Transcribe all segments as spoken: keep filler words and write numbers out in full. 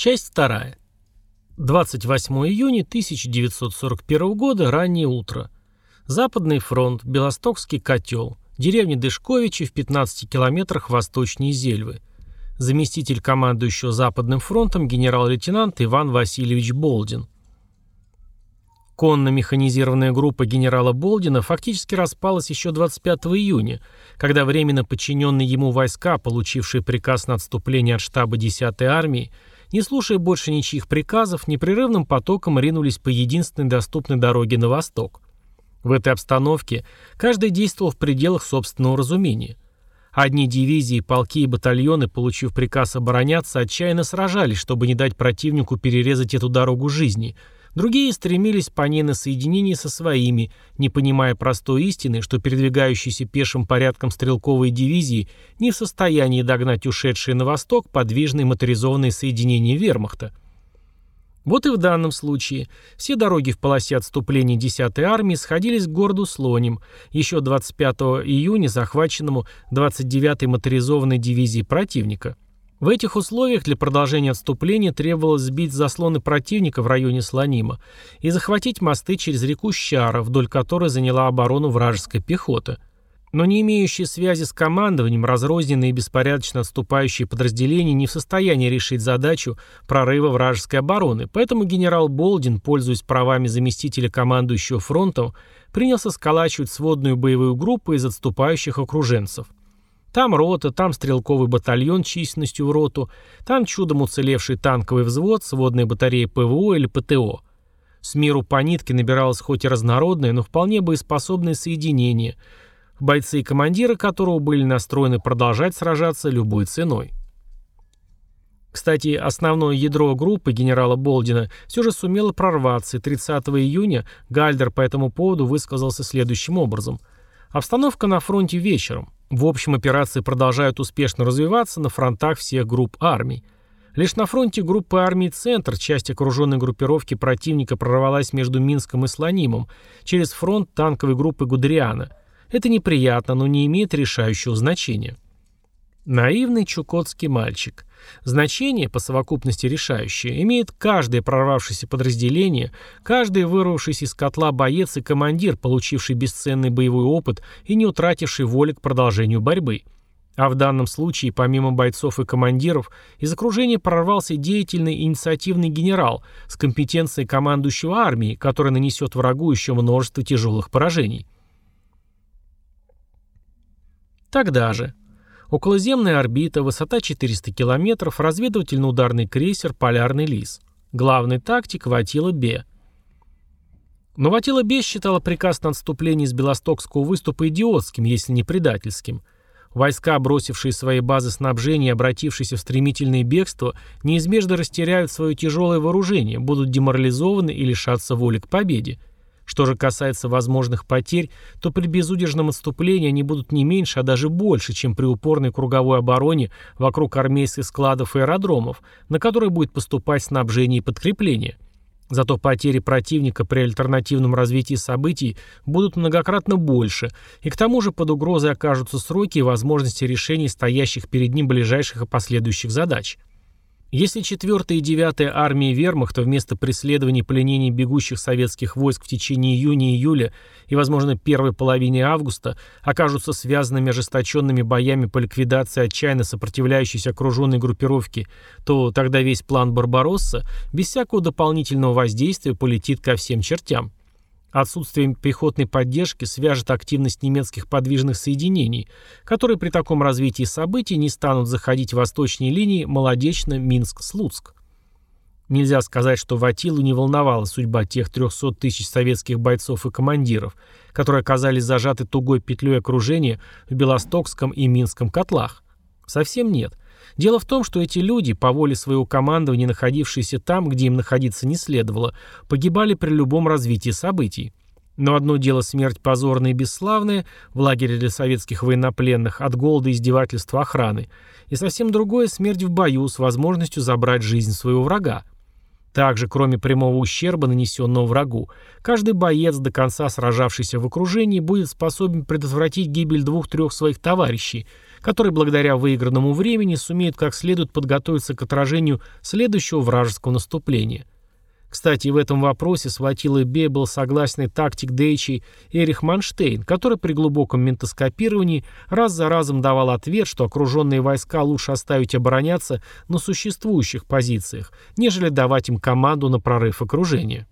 Часть вторая. двадцать восьмого июня тысяча девятьсот сорок первого года, раннее утро. Западный фронт, Белостокский котел, деревня Дышковичи в пятнадцати километрах восточнее Зельвы. Заместитель командующего Западным фронтом генерал-лейтенант Иван Васильевич Болдин. Конно-механизированная группа генерала Болдина фактически распалась еще двадцать пятого июня, когда временно подчиненные ему войска, получившие приказ на отступление от штаба десятой армии, не слушая больше ничьих приказов, непрерывным потоком ринулись по единственной доступной дороге на восток. В этой обстановке каждый действовал в пределах собственного разумения. Одни дивизии, полки и батальоны, получив приказ обороняться, отчаянно сражались, чтобы не дать противнику перерезать эту дорогу жизни. Другие стремились по ней на соединение со своими, не понимая простой истины, что передвигающиеся пешим порядком стрелковые дивизии не в состоянии догнать ушедшие на восток подвижные моторизованные соединения вермахта. Вот и в данном случае все дороги в полосе отступления десятой армии сходились к городу Слоним, еще двадцать пятого июня захваченному двадцать девятой моторизованной дивизией противника. В этих условиях для продолжения отступления требовалось сбить заслоны противника в районе Слонима и захватить мосты через реку Щара, вдоль которой заняла оборону вражеская пехота. Но не имеющие связи с командованием, разрозненные и беспорядочно отступающие подразделения не в состоянии решить задачу прорыва вражеской обороны, поэтому генерал Болдин, пользуясь правами заместителя командующего фронтом, принялся сколачивать сводную боевую группу из отступающих окруженцев. Там рота, там стрелковый батальон численностью в роту, там чудом уцелевший танковый взвод, сводная батарея ПВО или ПТО. С миру по нитке набиралось хоть и разнородное, но вполне боеспособное соединение, бойцы и командиры которого были настроены продолжать сражаться любой ценой. Кстати, основное ядро группы генерала Болдина все же сумело прорваться, и тридцатого июня Гальдер по этому поводу высказался следующим образом. Обстановка на фронте вечером. В общем, операции продолжают успешно развиваться на фронтах всех групп армий. Лишь на фронте группы армий «Центр» часть окруженной группировки противника прорвалась между Минском и Слонимом через фронт танковой группы Гудериана. Это неприятно, но не имеет решающего значения. Наивный чукотский мальчик. Значение, по совокупности решающее, имеет каждое прорвавшееся подразделение, каждый вырвавшийся из котла боец и командир, получивший бесценный боевой опыт и не утративший воли к продолжению борьбы. А в данном случае, помимо бойцов и командиров, из окружения прорвался деятельный инициативный генерал с компетенцией командующего армией, который нанесет врагу еще множество тяжелых поражений. Тогда же. Околоземная орбита, высота четыреста километров, разведывательно-ударный крейсер «Полярный лис». Главный тактик Ватила Бе. Но Ватила Бе считала приказ на отступление из Белостокского выступа идиотским, если не предательским. Войска, бросившие свои базы снабжения и обратившиеся в стремительное бегство, неизбежно растеряют свое тяжелое вооружение, будут деморализованы и лишатся воли к победе. Что же касается возможных потерь, то при безудержном отступлении они будут не меньше, а даже больше, чем при упорной круговой обороне вокруг армейских складов и аэродромов, на которые будет поступать снабжение и подкрепление. Зато потери противника при альтернативном развитии событий будут многократно больше, и к тому же под угрозой окажутся сроки и возможности решения стоящих перед ним ближайших и последующих задач. Если четвёртая и девятая армии вермахта вместо преследования и пленения бегущих советских войск в течение июня-июля и, возможно, первой половины августа окажутся связанными ожесточенными боями по ликвидации отчаянно сопротивляющейся окруженной группировки, то тогда весь план «Барбаросса» без всякого дополнительного воздействия полетит ко всем чертям. Отсутствие пехотной поддержки свяжет активность немецких подвижных соединений, которые при таком развитии событий не станут заходить в восточные линии Молодечно-Минск-Слуцк. Нельзя сказать, что Ватилу не волновала судьба тех трехсот тысяч советских бойцов и командиров, которые оказались зажаты тугой петлей окружения в Белостокском и Минском котлах. Совсем нет. Дело в том, что эти люди, по воле своего командования, находившиеся там, где им находиться не следовало, погибали при любом развитии событий. Но одно дело смерть позорная и бесславная в лагере для советских военнопленных от голода и издевательства охраны, и совсем другое смерть в бою с возможностью забрать жизнь своего врага. Также, кроме прямого ущерба, нанесенного врагу, каждый боец, до конца сражавшийся в окружении, будет способен предотвратить гибель двух-трех своих товарищей, которые благодаря выигранному времени сумеют как следует подготовиться к отражению следующего вражеского наступления. Кстати, в этом вопросе с флотилой Б был согласен и тактик Дейчи Эрих Манштейн, который при глубоком ментоскопировании раз за разом давал ответ, что окруженные войска лучше оставить обороняться на существующих позициях, нежели давать им команду на прорыв окружения.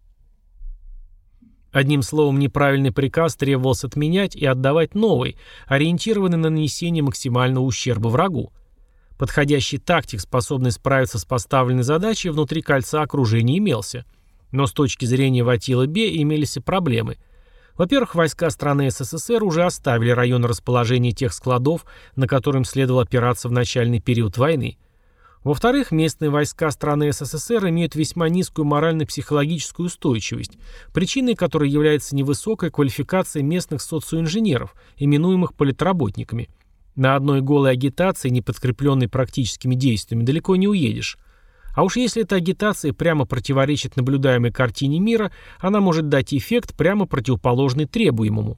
Одним словом, неправильный приказ требовалось отменять и отдавать новый, ориентированный на нанесение максимального ущерба врагу. Подходящий тактик, способный справиться с поставленной задачей, внутри кольца окружения имелся. Но с точки зрения Ватила Б имелись и проблемы. Во-первых, войска страны СССР уже оставили район расположения тех складов, на котором следовало опираться в начальный период войны. Во-вторых, местные войска страны СССР имеют весьма низкую морально-психологическую устойчивость, причиной которой является невысокая квалификация местных социоинженеров, именуемых политработниками. На одной голой агитации, не подкрепленной практическими действиями, далеко не уедешь. А уж если эта агитация прямо противоречит наблюдаемой картине мира, она может дать эффект, прямо противоположный требуемому.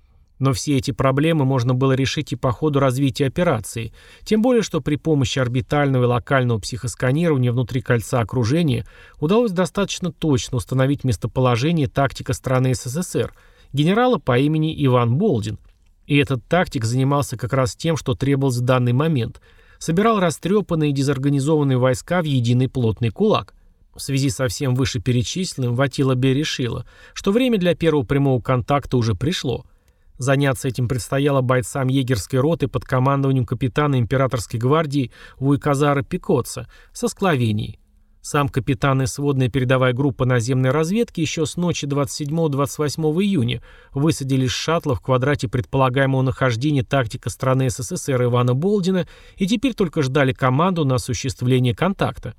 Но все эти проблемы можно было решить и по ходу развития операции, тем более что при помощи орбитального и локального психосканирования внутри кольца окружения удалось достаточно точно установить местоположение тактика страны СССР, генерала по имени Иван Болдин. И этот тактик занимался как раз тем, что требовалось в данный момент. Собирал растрепанные и дезорганизованные войска в единый плотный кулак. В связи со всем вышеперечисленным Ватила Б решила, что время для первого прямого контакта уже пришло. Заняться этим предстояло бойцам егерской роты под командованием капитана императорской гвардии Вуйказара Пикотца со Скловении. Сам капитан и сводная передовая группа наземной разведки еще с ночи двадцать седьмого — двадцать восьмого июня высадились с шаттла в квадрате предполагаемого нахождения тактика страны СССР Ивана Болдина и теперь только ждали команду на осуществление контакта.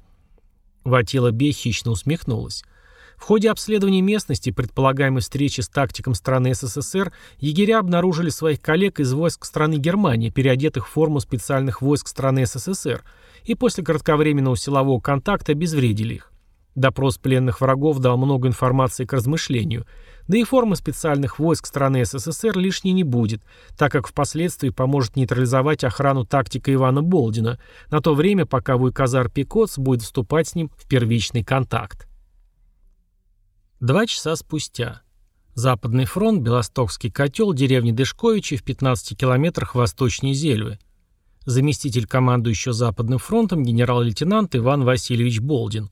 Ватила Б хищно усмехнулась. В ходе обследования местности, предполагаемой встречи с тактиком страны СССР, егеря обнаружили своих коллег из войск страны Германии, переодетых в форму специальных войск страны СССР, и после кратковременного силового контакта обезвредили их. Допрос пленных врагов дал много информации к размышлению, да и форма специальных войск страны СССР лишней не будет, так как впоследствии поможет нейтрализовать охрану тактика Ивана Болдина на то время, пока Вуйказар Пикотц будет вступать с ним в первичный контакт. Два часа спустя. Западный фронт, Белостокский котел, деревня Дышковичи в пятнадцати километрах восточнее Зельвы. Заместитель командующего Западным фронтом генерал-лейтенант Иван Васильевич Болдин.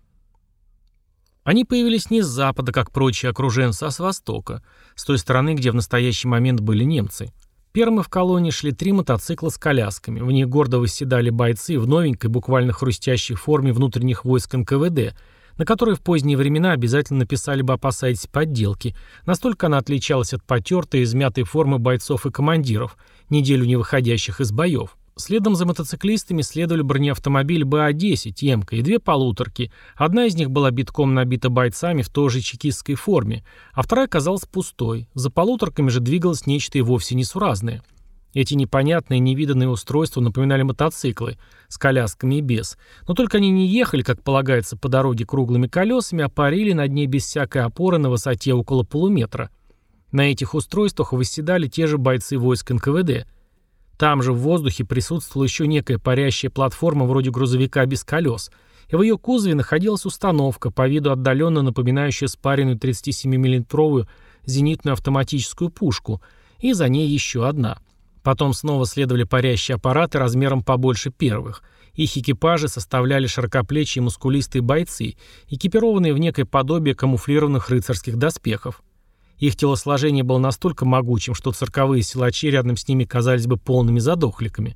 Они появились не с запада, как прочие окруженцы, а с востока, с той стороны, где в настоящий момент были немцы. Первыми в колонне шли три мотоцикла с колясками. В них гордо восседали бойцы в новенькой, буквально хрустящей форме внутренних войск эн ка вэ дэ, на которой в поздние времена обязательно написали бы «опасайтесь подделки». Настолько она отличалась от потертой и измятой формы бойцов и командиров, неделю не выходящих из боев. Следом за мотоциклистами следовали бронеавтомобиль бэ а десять «Емка» и две полуторки. Одна из них была битком набита бойцами в той же чекистской форме, а вторая казалась пустой. За полуторками же двигалось нечто и вовсе несуразное. Эти непонятные, невиданные устройства напоминали мотоциклы, с колясками и без. Но только они не ехали, как полагается, по дороге круглыми колесами, а парили над ней без всякой опоры на высоте около полуметра. На этих устройствах восседали те же бойцы войск эн ка вэ дэ. Там же в воздухе присутствовала еще некая парящая платформа вроде грузовика без колес, и в ее кузове находилась установка, по виду отдаленно напоминающая спаренную тридцатисемимиллиметровую зенитную автоматическую пушку, и за ней еще одна. Потом снова следовали парящие аппараты размером побольше первых. Их экипажи составляли широкоплечие мускулистые бойцы, экипированные в некое подобие камуфлированных рыцарских доспехов. Их телосложение было настолько могучим, что цирковые силачи рядом с ними казались бы полными задохликами.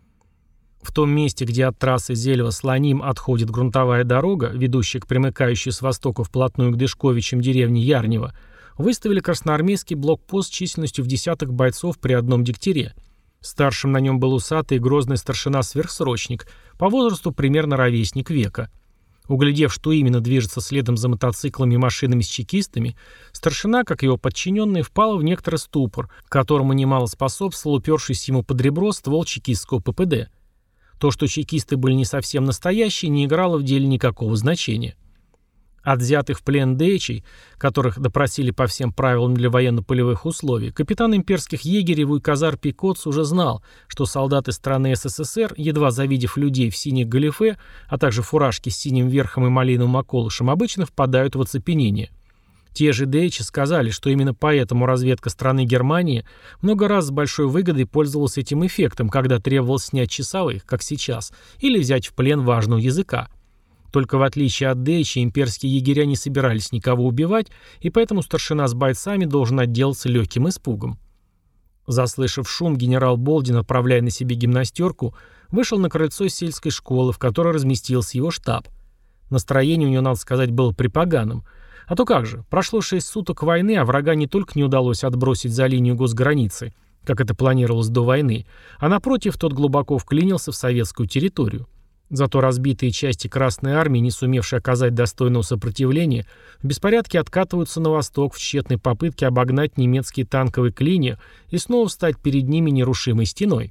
В том месте, где от трассы Зельва-Слоним отходит грунтовая дорога, ведущая к примыкающей с востока вплотную к Дышковичам деревне Ярнево, выставили красноармейский блокпост численностью в десяток бойцов при одном дегтяре. Старшим на нем был усатый и грозный старшина-сверхсрочник, по возрасту примерно ровесник века. Углядев, что именно движется следом за мотоциклами и машинами с чекистами, старшина, как его подчиненные, впал в некоторый ступор, которому немало способствовал упершийся ему под ребро ствол чекистского пэ пэ дэ. То, что чекисты были не совсем настоящие, не играло в деле никакого значения. От взятых в плен дейчей, которых допросили по всем правилам для военно-полевых условий, капитан имперских егерей Вуйказар Пикотс уже знал, что солдаты страны СССР, едва завидев людей в синих галифе, а также фуражки с синим верхом и малиновым околышем, обычно впадают в оцепенение. Те же дейчи сказали, что именно поэтому разведка страны Германии много раз с большой выгодой пользовалась этим эффектом, когда требовалось снять часовых, как сейчас, или взять в плен важного языка. Только в отличие от дейчи, имперские егеря не собирались никого убивать, и поэтому старшина с бойцами должен отделаться легким испугом. Заслышав шум, генерал Болдин, отправляя на себе гимнастерку, вышел на крыльцо сельской школы, в которой разместился его штаб. Настроение у него, надо сказать, было припоганым. А то как же, прошло шесть суток войны, а врага не только не удалось отбросить за линию госграницы, как это планировалось до войны, а напротив, тот глубоко вклинился в советскую территорию. Зато разбитые части Красной Армии, не сумевшие оказать достойного сопротивления, в беспорядке откатываются на восток в тщетной попытке обогнать немецкие танковые клинья и снова встать перед ними нерушимой стеной.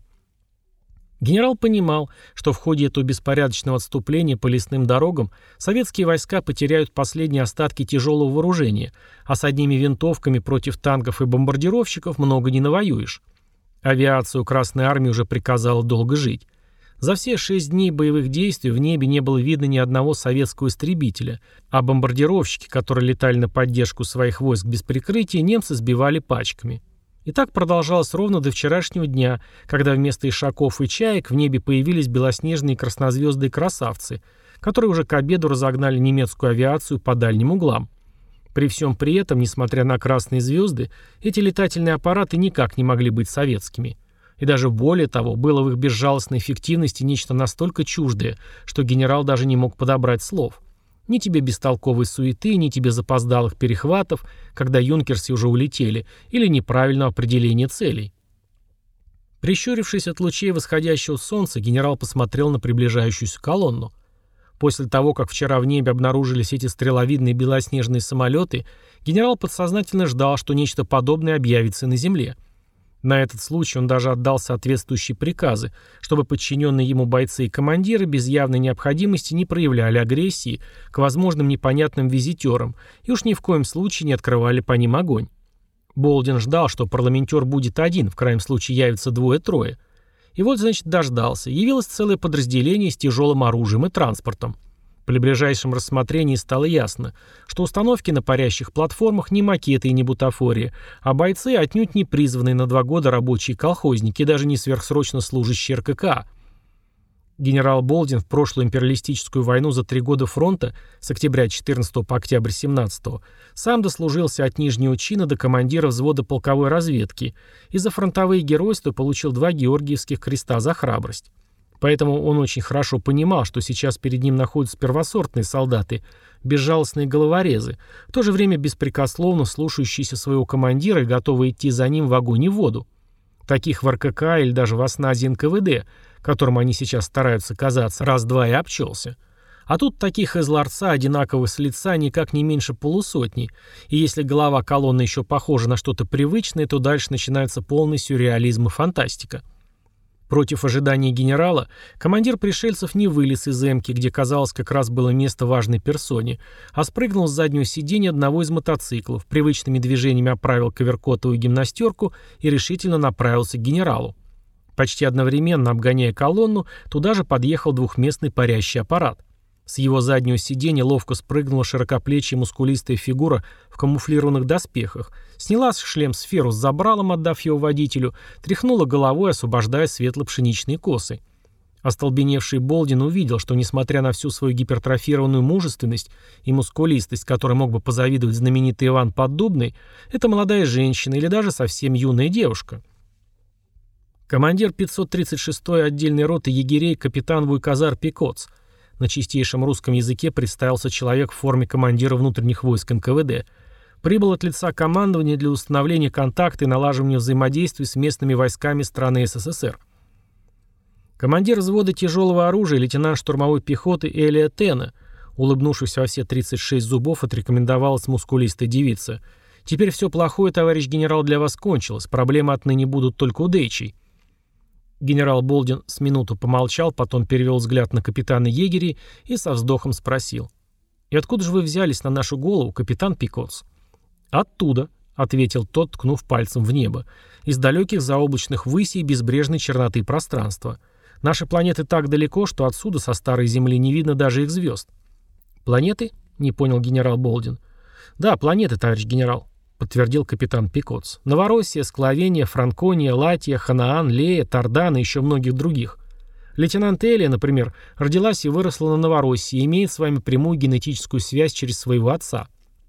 Генерал понимал, что в ходе этого беспорядочного отступления по лесным дорогам советские войска потеряют последние остатки тяжелого вооружения, а с одними винтовками против танков и бомбардировщиков много не навоюешь. Авиацию Красной Армии уже приказала долго жить. За все шесть дней боевых действий в небе не было видно ни одного советского истребителя, а бомбардировщики, которые летали на поддержку своих войск без прикрытия, немцы сбивали пачками. И так продолжалось ровно до вчерашнего дня, когда вместо ишаков и чаек в небе появились белоснежные краснозвездные красавцы, которые уже к обеду разогнали немецкую авиацию по дальним углам. При всем при этом, несмотря на красные звезды, эти летательные аппараты никак не могли быть советскими. И даже более того, было в их безжалостной эффективности нечто настолько чуждое, что генерал даже не мог подобрать слов. Ни тебе бестолковой суеты, ни тебе запоздалых перехватов, когда юнкерсы уже улетели, или неправильного определения целей. Прищурившись от лучей восходящего солнца, генерал посмотрел на приближающуюся колонну. После того, как вчера в небе обнаружились эти стреловидные белоснежные самолеты, генерал подсознательно ждал, что нечто подобное объявится на земле. На этот случай он даже отдал соответствующие приказы, чтобы подчиненные ему бойцы и командиры без явной необходимости не проявляли агрессии к возможным непонятным визитерам и уж ни в коем случае не открывали по ним огонь. Болдин ждал, что парламентер будет один, в крайнем случае явится двое-трое. И вот, значит, дождался. Явилось целое подразделение с тяжелым оружием и транспортом. При ближайшем рассмотрении стало ясно, что установки на парящих платформах не макеты и не бутафория, а бойцы отнюдь не призванные на два года рабочие колхозники, даже не сверхсрочно служащие эр ка ка а. Генерал Болдин в прошлую империалистическую войну за три года фронта, с октября четырнадцатого по октябрь семнадцатого, сам дослужился от нижнего чина до командира взвода полковой разведки и за фронтовые геройства получил два Георгиевских креста за храбрость. Поэтому он очень хорошо понимал, что сейчас перед ним находятся первосортные солдаты, безжалостные головорезы, в то же время беспрекословно слушающиеся своего командира и готовые идти за ним в огонь и воду. Таких в эр ка ка или даже в осназе эн ка вэ дэ, которым они сейчас стараются казаться, раз-два и обчелся. А тут таких из ларца, одинаковых с лица, никак не меньше полусотни, и если голова колонны еще похожа на что-то привычное, то дальше начинается полный сюрреализм и фантастика. Против ожиданий генерала, командир пришельцев не вылез из эмки, где, казалось, как раз было место важной персоне, а спрыгнул с заднего сиденья одного из мотоциклов, привычными движениями оправил коверкотовую гимнастерку и решительно направился к генералу. Почти одновременно, обгоняя колонну, туда же подъехал двухместный парящий аппарат. С его заднего сиденья ловко спрыгнула широкоплечья мускулистая фигура в камуфлированных доспехах, сняла шлем-сферу с забралом, отдав его водителю, тряхнула головой, освобождая светло-пшеничные косы. Остолбеневший Болдин увидел, что, несмотря на всю свою гипертрофированную мужественность и мускулистость, которой мог бы позавидовать знаменитый Иван Поддубный, это молодая женщина или даже совсем юная девушка. Командир пятьсот тридцать шестой отдельной роты егерей капитан Вуйказар Пикотс. На чистейшем русском языке представился человек в форме командира внутренних войск эн ка вэ дэ. Прибыл от лица командования для установления контакта и налаживания взаимодействия с местными войсками страны эс эс эс эр. Командир взвода тяжелого оружия, лейтенант штурмовой пехоты Элия Тена, улыбнувшись во все тридцать шесть зубов, отрекомендовалась мускулистая девица. «Теперь все плохое, товарищ генерал, для вас кончилось. Проблемы отныне будут только у дейчей». Генерал Болдин с минуту помолчал, потом перевел взгляд на капитана егерей и со вздохом спросил. И откуда же вы взялись на нашу голову, капитан Пикотс?» «Оттуда», — ответил тот, ткнув пальцем в небо, «из далеких заоблачных высей безбрежной черноты пространства. Наши планеты так далеко, что отсюда со старой Земли не видно даже их звезд». «Планеты?» — не понял генерал Болдин. «Да, планеты, товарищ генерал», — подтвердил капитан Пикотс. «Новороссия, Склавения, Франкония, Латия, Ханаан, Лея, Тардан и еще многих других. Лейтенант Элия, например, родилась и выросла на Новороссии и имеет с вами прямую генетическую связь через своего отца.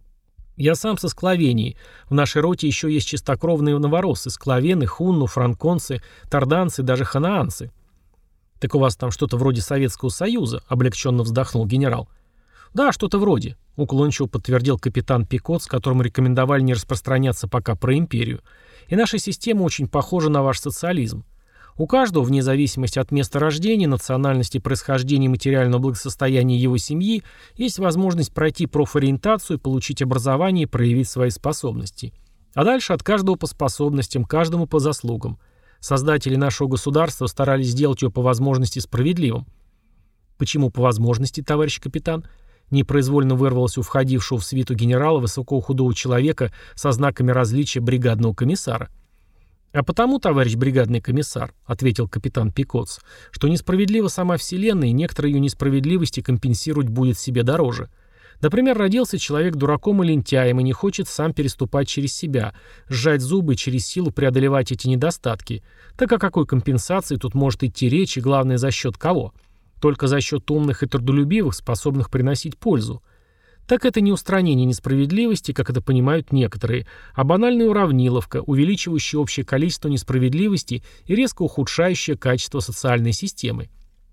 Я сам со Склавении. В нашей роте еще есть чистокровные новороссы, склавены, хунну, франконцы, тарданцы, даже ханаанцы». «Так у вас там что-то вроде Советского Союза», — облегченно вздохнул генерал. «Да, что-то вроде», — уклончиво подтвердил капитан Пикотс, которому рекомендовали не распространяться пока про империю. «И наша система очень похожа на ваш социализм. У каждого, вне зависимости от места рождения, национальности, происхождения и материального благосостояния его семьи, есть возможность пройти профориентацию, получить образование и проявить свои способности. А дальше от каждого по способностям, каждому по заслугам. Создатели нашего государства старались сделать его по возможности справедливым». «Почему по возможности, товарищ капитан?» Непроизвольно вырвалось у входившего в свиту генерала высокого худого человека со знаками различия бригадного комиссара. «А потому, товарищ бригадный комиссар», — ответил капитан Пикотс, «что несправедлива сама Вселенная, и некоторые ее несправедливости компенсировать будет себе дороже. Например, родился человек дураком и лентяем и не хочет сам переступать через себя, сжать зубы и через силу преодолевать эти недостатки. Так о какой компенсации тут может идти речь, и главное, за счет кого? Только за счет умных и трудолюбивых, способных приносить пользу. Так это не устранение несправедливости, как это понимают некоторые, а банальная уравниловка, увеличивающая общее количество несправедливости и резко ухудшающая качество социальной системы.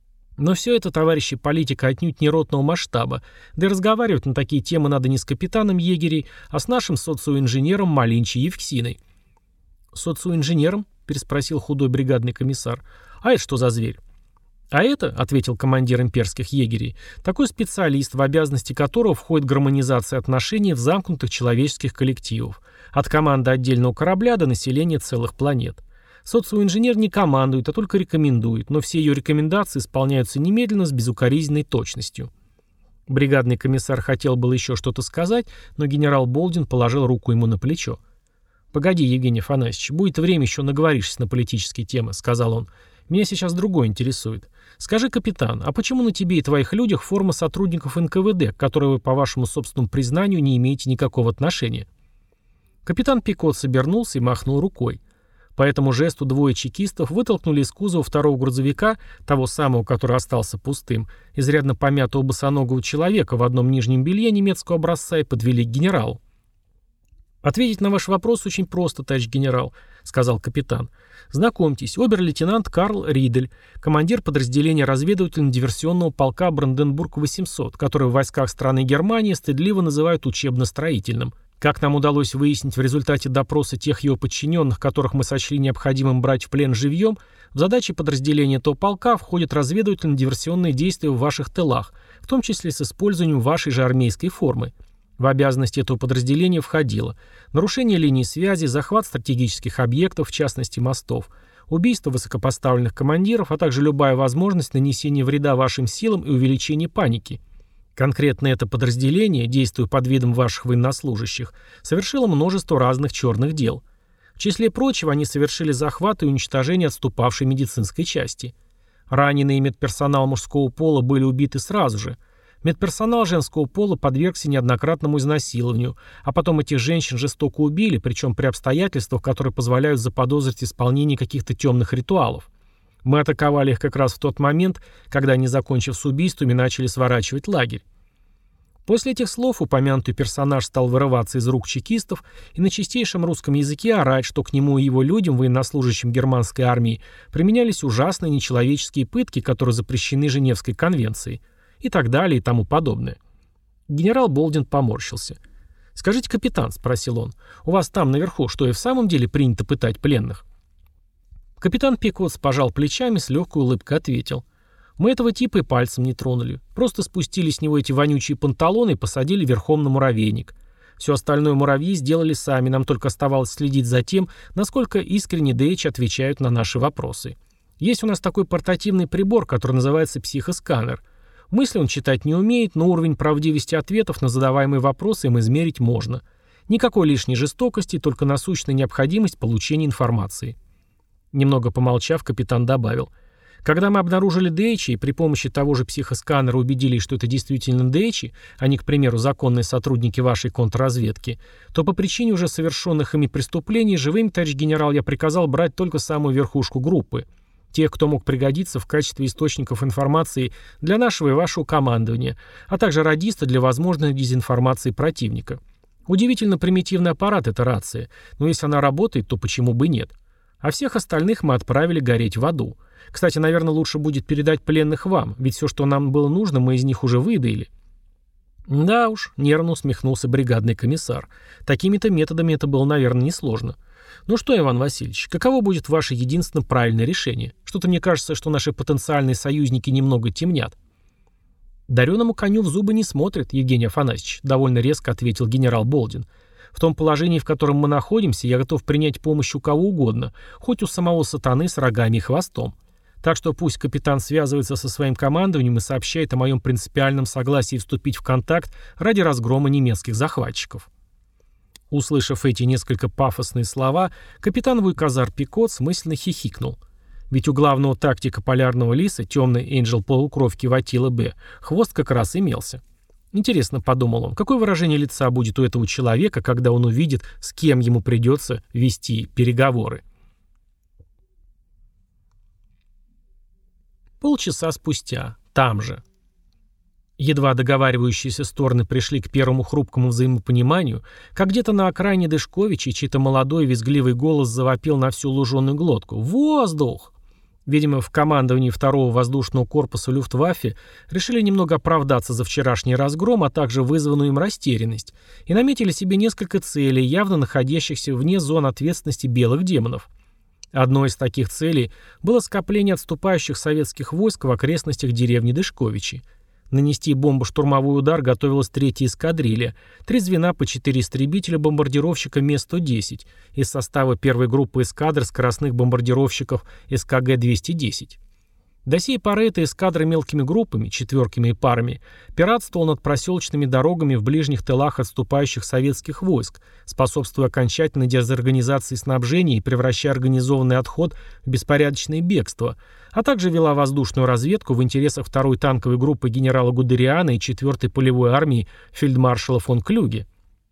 Но все это, товарищи, политика отнюдь не ротного масштаба, да и разговаривать на такие темы надо не с капитаном егерей, а с нашим социоинженером Малинчи Евксиной». «Социоинженером?» — переспросил худой бригадный комиссар. «А это что за зверь?» «А это, — ответил командир имперских егерей, — такой специалист, в обязанности которого входит гармонизация отношений в замкнутых человеческих коллективов, от команды отдельного корабля до населения целых планет. Социоинженер не командует, а только рекомендует, но все ее рекомендации исполняются немедленно с безукоризненной точностью». Бригадный комиссар хотел было еще что-то сказать, но генерал Болдин положил руку ему на плечо. «Погоди, Евгений Афанасьевич, будет время, еще наговоришься на политические темы», — сказал он. «Меня сейчас другое интересует. Скажи, капитан, а почему на тебе и твоих людях форма сотрудников эн ка вэ дэ, к которой вы, по вашему собственному признанию, не имеете никакого отношения?» Капитан Пикотс обернулся и махнул рукой. По этому жесту двое чекистов вытолкнули из кузова второго грузовика, того самого, который остался пустым, изрядно помятого босоногого человека в одном нижнем белье немецкого образца и подвели к генералу. «Ответить на ваш вопрос очень просто, товарищ генерал», — сказал капитан. «Знакомьтесь, обер-лейтенант Карл Ридель, командир подразделения разведывательно-диверсионного полка Бранденбург восемьсот, который в войсках страны Германии стыдливо называют учебно-строительным. Как нам удалось выяснить в результате допроса тех его подчиненных, которых мы сочли необходимым брать в плен живьем, в задачи подразделения этого полка входят разведывательно-диверсионные действия в ваших тылах, в том числе с использованием вашей же армейской формы. В обязанности этого подразделения входило нарушение линии связи, захват стратегических объектов, в частности мостов, убийство высокопоставленных командиров, а также любая возможность нанесения вреда вашим силам и увеличения паники. Конкретно это подразделение, действуя под видом ваших военнослужащих, совершило множество разных черных дел. В числе прочего они совершили захват и уничтожение отступавшей медицинской части. Раненые и медперсонал мужского пола были убиты сразу же. Медперсонал женского пола подвергся неоднократному изнасилованию, а потом этих женщин жестоко убили, причем при обстоятельствах, которые позволяют заподозрить исполнение каких-то темных ритуалов. Мы атаковали их как раз в тот момент, когда они, закончив с убийствами, начали сворачивать лагерь. После этих слов упомянутый персонаж стал вырываться из рук чекистов и на чистейшем русском языке орать, что к нему и его людям, военнослужащим германской армии, применялись ужасные нечеловеческие пытки, которые запрещены Женевской конвенцией. И так далее, и тому подобное. Генерал Болдин поморщился. «Скажите, капитан», — спросил он, — «у вас там наверху что, и в самом деле принято пытать пленных?» Капитан Пикотс пожал плечами, с легкой улыбкой ответил. «Мы этого типа и пальцем не тронули. Просто спустили с него эти вонючие панталоны и посадили верхом на муравейник. Все остальное муравьи сделали сами, нам только оставалось следить за тем, насколько искренне ДЭЧ отвечают на наши вопросы. Есть у нас такой портативный прибор, который называется психосканер. Мысли он читать не умеет, но уровень правдивости ответов на задаваемые вопросы им измерить можно. Никакой лишней жестокости, только насущная необходимость получения информации. Немного помолчав, капитан добавил. Когда мы обнаружили Дейчи и при помощи того же психосканера убедились, что это действительно Дейчи, а не, к примеру, законные сотрудники вашей контрразведки, то по причине уже совершенных ими преступлений живыми, товарищ генерал, я приказал брать только самую верхушку группы. Тех, кто мог пригодиться в качестве источников информации для нашего и вашего командования, а также радиста для возможной дезинформации противника. Удивительно примитивный аппарат эта рация, но если она работает, то почему бы нет? А всех остальных мы отправили гореть в аду. Кстати, наверное, лучше будет передать пленных вам, ведь все, что нам было нужно, мы из них уже выдаили. Да уж, нервно усмехнулся бригадный комиссар. Такими-то методами это было, наверное, несложно. Ну что, Иван Васильевич, каково будет ваше единственно правильное решение? Что-то мне кажется, что наши потенциальные союзники немного темнят. Дареному коню в зубы не смотрит, Евгений Афанасьевич, довольно резко ответил генерал Болдин. В том положении, в котором мы находимся, я готов принять помощь у кого угодно, хоть у самого сатаны с рогами и хвостом. Так что пусть капитан связывается со своим командованием и сообщает о моем принципиальном согласии вступить в контакт ради разгрома немецких захватчиков. Услышав эти несколько пафосные слова, капитан Вуйказар Пикот мысленно хихикнул. Ведь у главного тактика полярного лиса, темный Энджел полукровки Ватила Б, хвост как раз имелся. Интересно, подумал он, какое выражение лица будет у этого человека, когда он увидит, с кем ему придется вести переговоры. Полчаса спустя, там же. Едва договаривающиеся стороны пришли к первому хрупкому взаимопониманию, как где-то на окраине Дышковича чей-то молодой визгливый голос завопил на всю луженую глотку. «Воздух!» Видимо, в командовании второго воздушного корпуса Люфтваффе решили немного оправдаться за вчерашний разгром, а также вызванную им растерянность, и наметили себе несколько целей, явно находящихся вне зон ответственности белых демонов. Одной из таких целей было скопление отступающих советских войск в окрестностях деревни Дышковичи. Нанести бомбо-штурмовой удар готовилась третья эскадрилья, три звена по четыре истребителя-бомбардировщика Ме сто десять из состава первой группы эскадр скоростных бомбардировщиков эс ка гэ двести десять. До сей поры эта эскадра мелкими группами, четверками и парами, пиратствовала над проселочными дорогами в ближних тылах отступающих советских войск, способствуя окончательной дезорганизации снабжения и превращая организованный отход в беспорядочное бегство, а также вела воздушную разведку в интересах второй танковой группы генерала Гудериана и четвертой полевой армии фельдмаршала фон Клюге.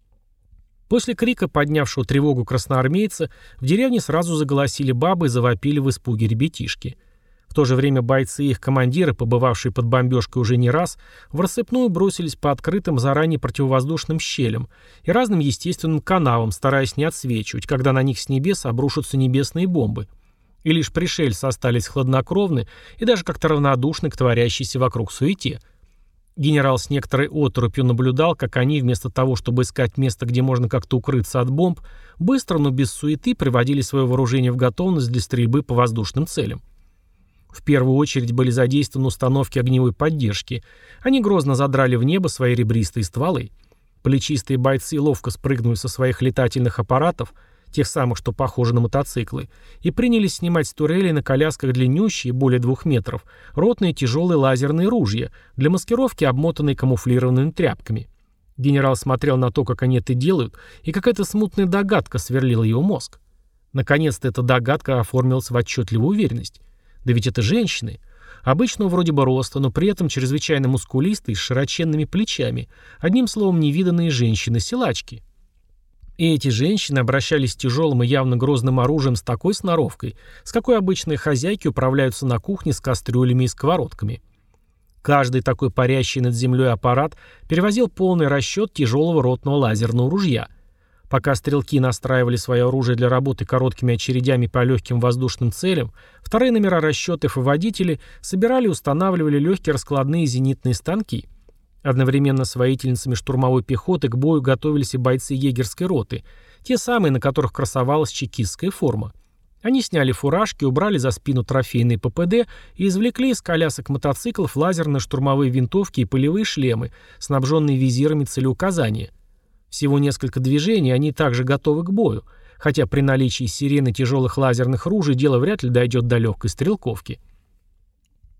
После крика, поднявшего тревогу красноармейца, в деревне сразу заголосили бабы и завопили в испуге ребятишки. В то же время бойцы и их командиры, побывавшие под бомбежкой уже не раз, в рассыпную бросились по открытым заранее противовоздушным щелям и разным естественным канавам, стараясь не отсвечивать, когда на них с небес обрушатся небесные бомбы. И лишь пришельцы остались хладнокровны и даже как-то равнодушны к творящейся вокруг суете. Генерал с некоторой оторопью наблюдал, как они, вместо того, чтобы искать место, где можно как-то укрыться от бомб, быстро, но без суеты приводили свое вооружение в готовность для стрельбы по воздушным целям. В первую очередь были задействованы установки огневой поддержки. Они грозно задрали в небо свои ребристые стволы. Плечистые бойцы ловко спрыгнули со своих летательных аппаратов, тех самых, что похожи на мотоциклы, и принялись снимать с турелей на колясках длиннющие, более двух метров, ротные тяжелые лазерные ружья, для маскировки обмотанные камуфлированными тряпками. Генерал смотрел на то, как они это делают, и какая-то смутная догадка сверлила его мозг. Наконец-то эта догадка оформилась в отчетливую уверенность. Да ведь это женщины. Обычного вроде бы роста, но при этом чрезвычайно мускулистые, с широченными плечами. Одним словом, невиданные женщины-силачки. И эти женщины обращались с тяжелым и явно грозным оружием с такой сноровкой, с какой обычные хозяйки управляются на кухне с кастрюлями и сковородками. Каждый такой парящий над землей аппарат перевозил полный расчет тяжелого ротного лазерного ружья. Пока стрелки настраивали свое оружие для работы короткими очередями по легким воздушным целям, вторые номера расчетов и водители собирали и устанавливали легкие раскладные зенитные станки. Одновременно с воительницами штурмовой пехоты к бою готовились и бойцы егерской роты, те самые, на которых красовалась чекистская форма. Они сняли фуражки, убрали за спину трофейные пэ пэ дэ и извлекли из колясок мотоциклов лазерные штурмовые винтовки и полевые шлемы, снабженные визирами целеуказания. Всего несколько движений, они также готовы к бою, хотя при наличии сирены тяжелых лазерных ружей дело вряд ли дойдет до легкой стрелковки.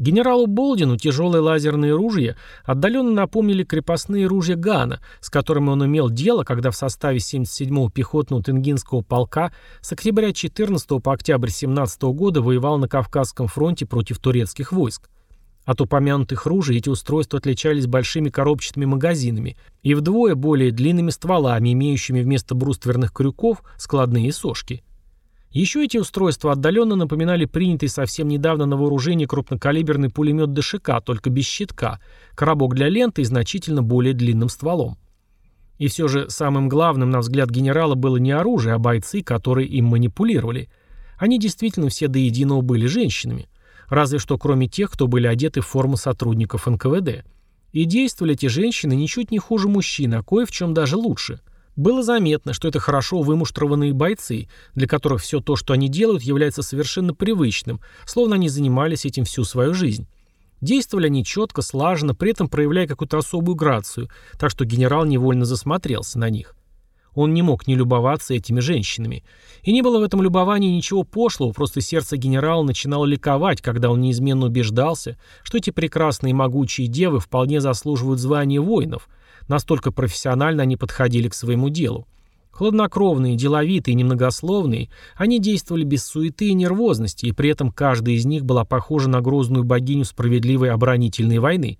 Генералу Болдину тяжелые лазерные ружья отдаленно напомнили крепостные ружья Гана, с которыми он имел дело, когда в составе семьдесят седьмого пехотного Тенгинского полка с октября четырнадцатого по октябрь семнадцатого года воевал на Кавказском фронте против турецких войск. От упомянутых ружей эти устройства отличались большими коробчатыми магазинами и вдвое более длинными стволами, имеющими вместо брустверных крюков складные сошки. Еще эти устройства отдаленно напоминали принятый совсем недавно на вооружение крупнокалиберный пулемет ДШК, только без щитка, коробок для ленты и значительно более длинным стволом. И все же самым главным, на взгляд генерала, было не оружие, а бойцы, которые им манипулировали. Они действительно все до единого были женщинами. Разве что кроме тех, кто были одеты в форму сотрудников эн ка вэ дэ. И действовали эти женщины ничуть не хуже мужчин, а кое в чем даже лучше. Было заметно, что это хорошо вымуштрованные бойцы, для которых все то, что они делают, является совершенно привычным, словно они занимались этим всю свою жизнь. Действовали они четко, слаженно, при этом проявляя какую-то особую грацию, так что генерал невольно засмотрелся на них. Он не мог не любоваться этими женщинами. И не было в этом любовании ничего пошлого, просто сердце генерала начинало ликовать, когда он неизменно убеждался, что эти прекрасные и могучие девы вполне заслуживают звания воинов. Настолько профессионально они подходили к своему делу. Хладнокровные, деловитые, немногословные, они действовали без суеты и нервозности, и при этом каждая из них была похожа на грозную богиню справедливой оборонительной войны.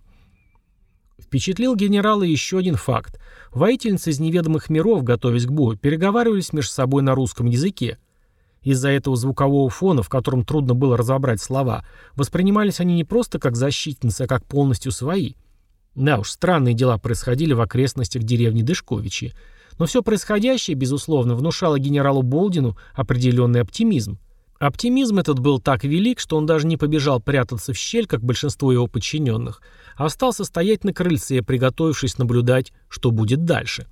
Впечатлил генерала еще один факт. Воительницы из неведомых миров, готовясь к бою, переговаривались между собой на русском языке. Из-за этого звукового фона, в котором трудно было разобрать слова, воспринимались они не просто как защитницы, а как полностью свои. Да уж, странные дела происходили в окрестностях деревни Дышковичи. Но все происходящее, безусловно, внушало генералу Болдину определенный оптимизм. Оптимизм этот был так велик, что он даже не побежал прятаться в щель, как большинство его подчиненных, а остался стоять на крыльце, приготовившись наблюдать, что будет дальше.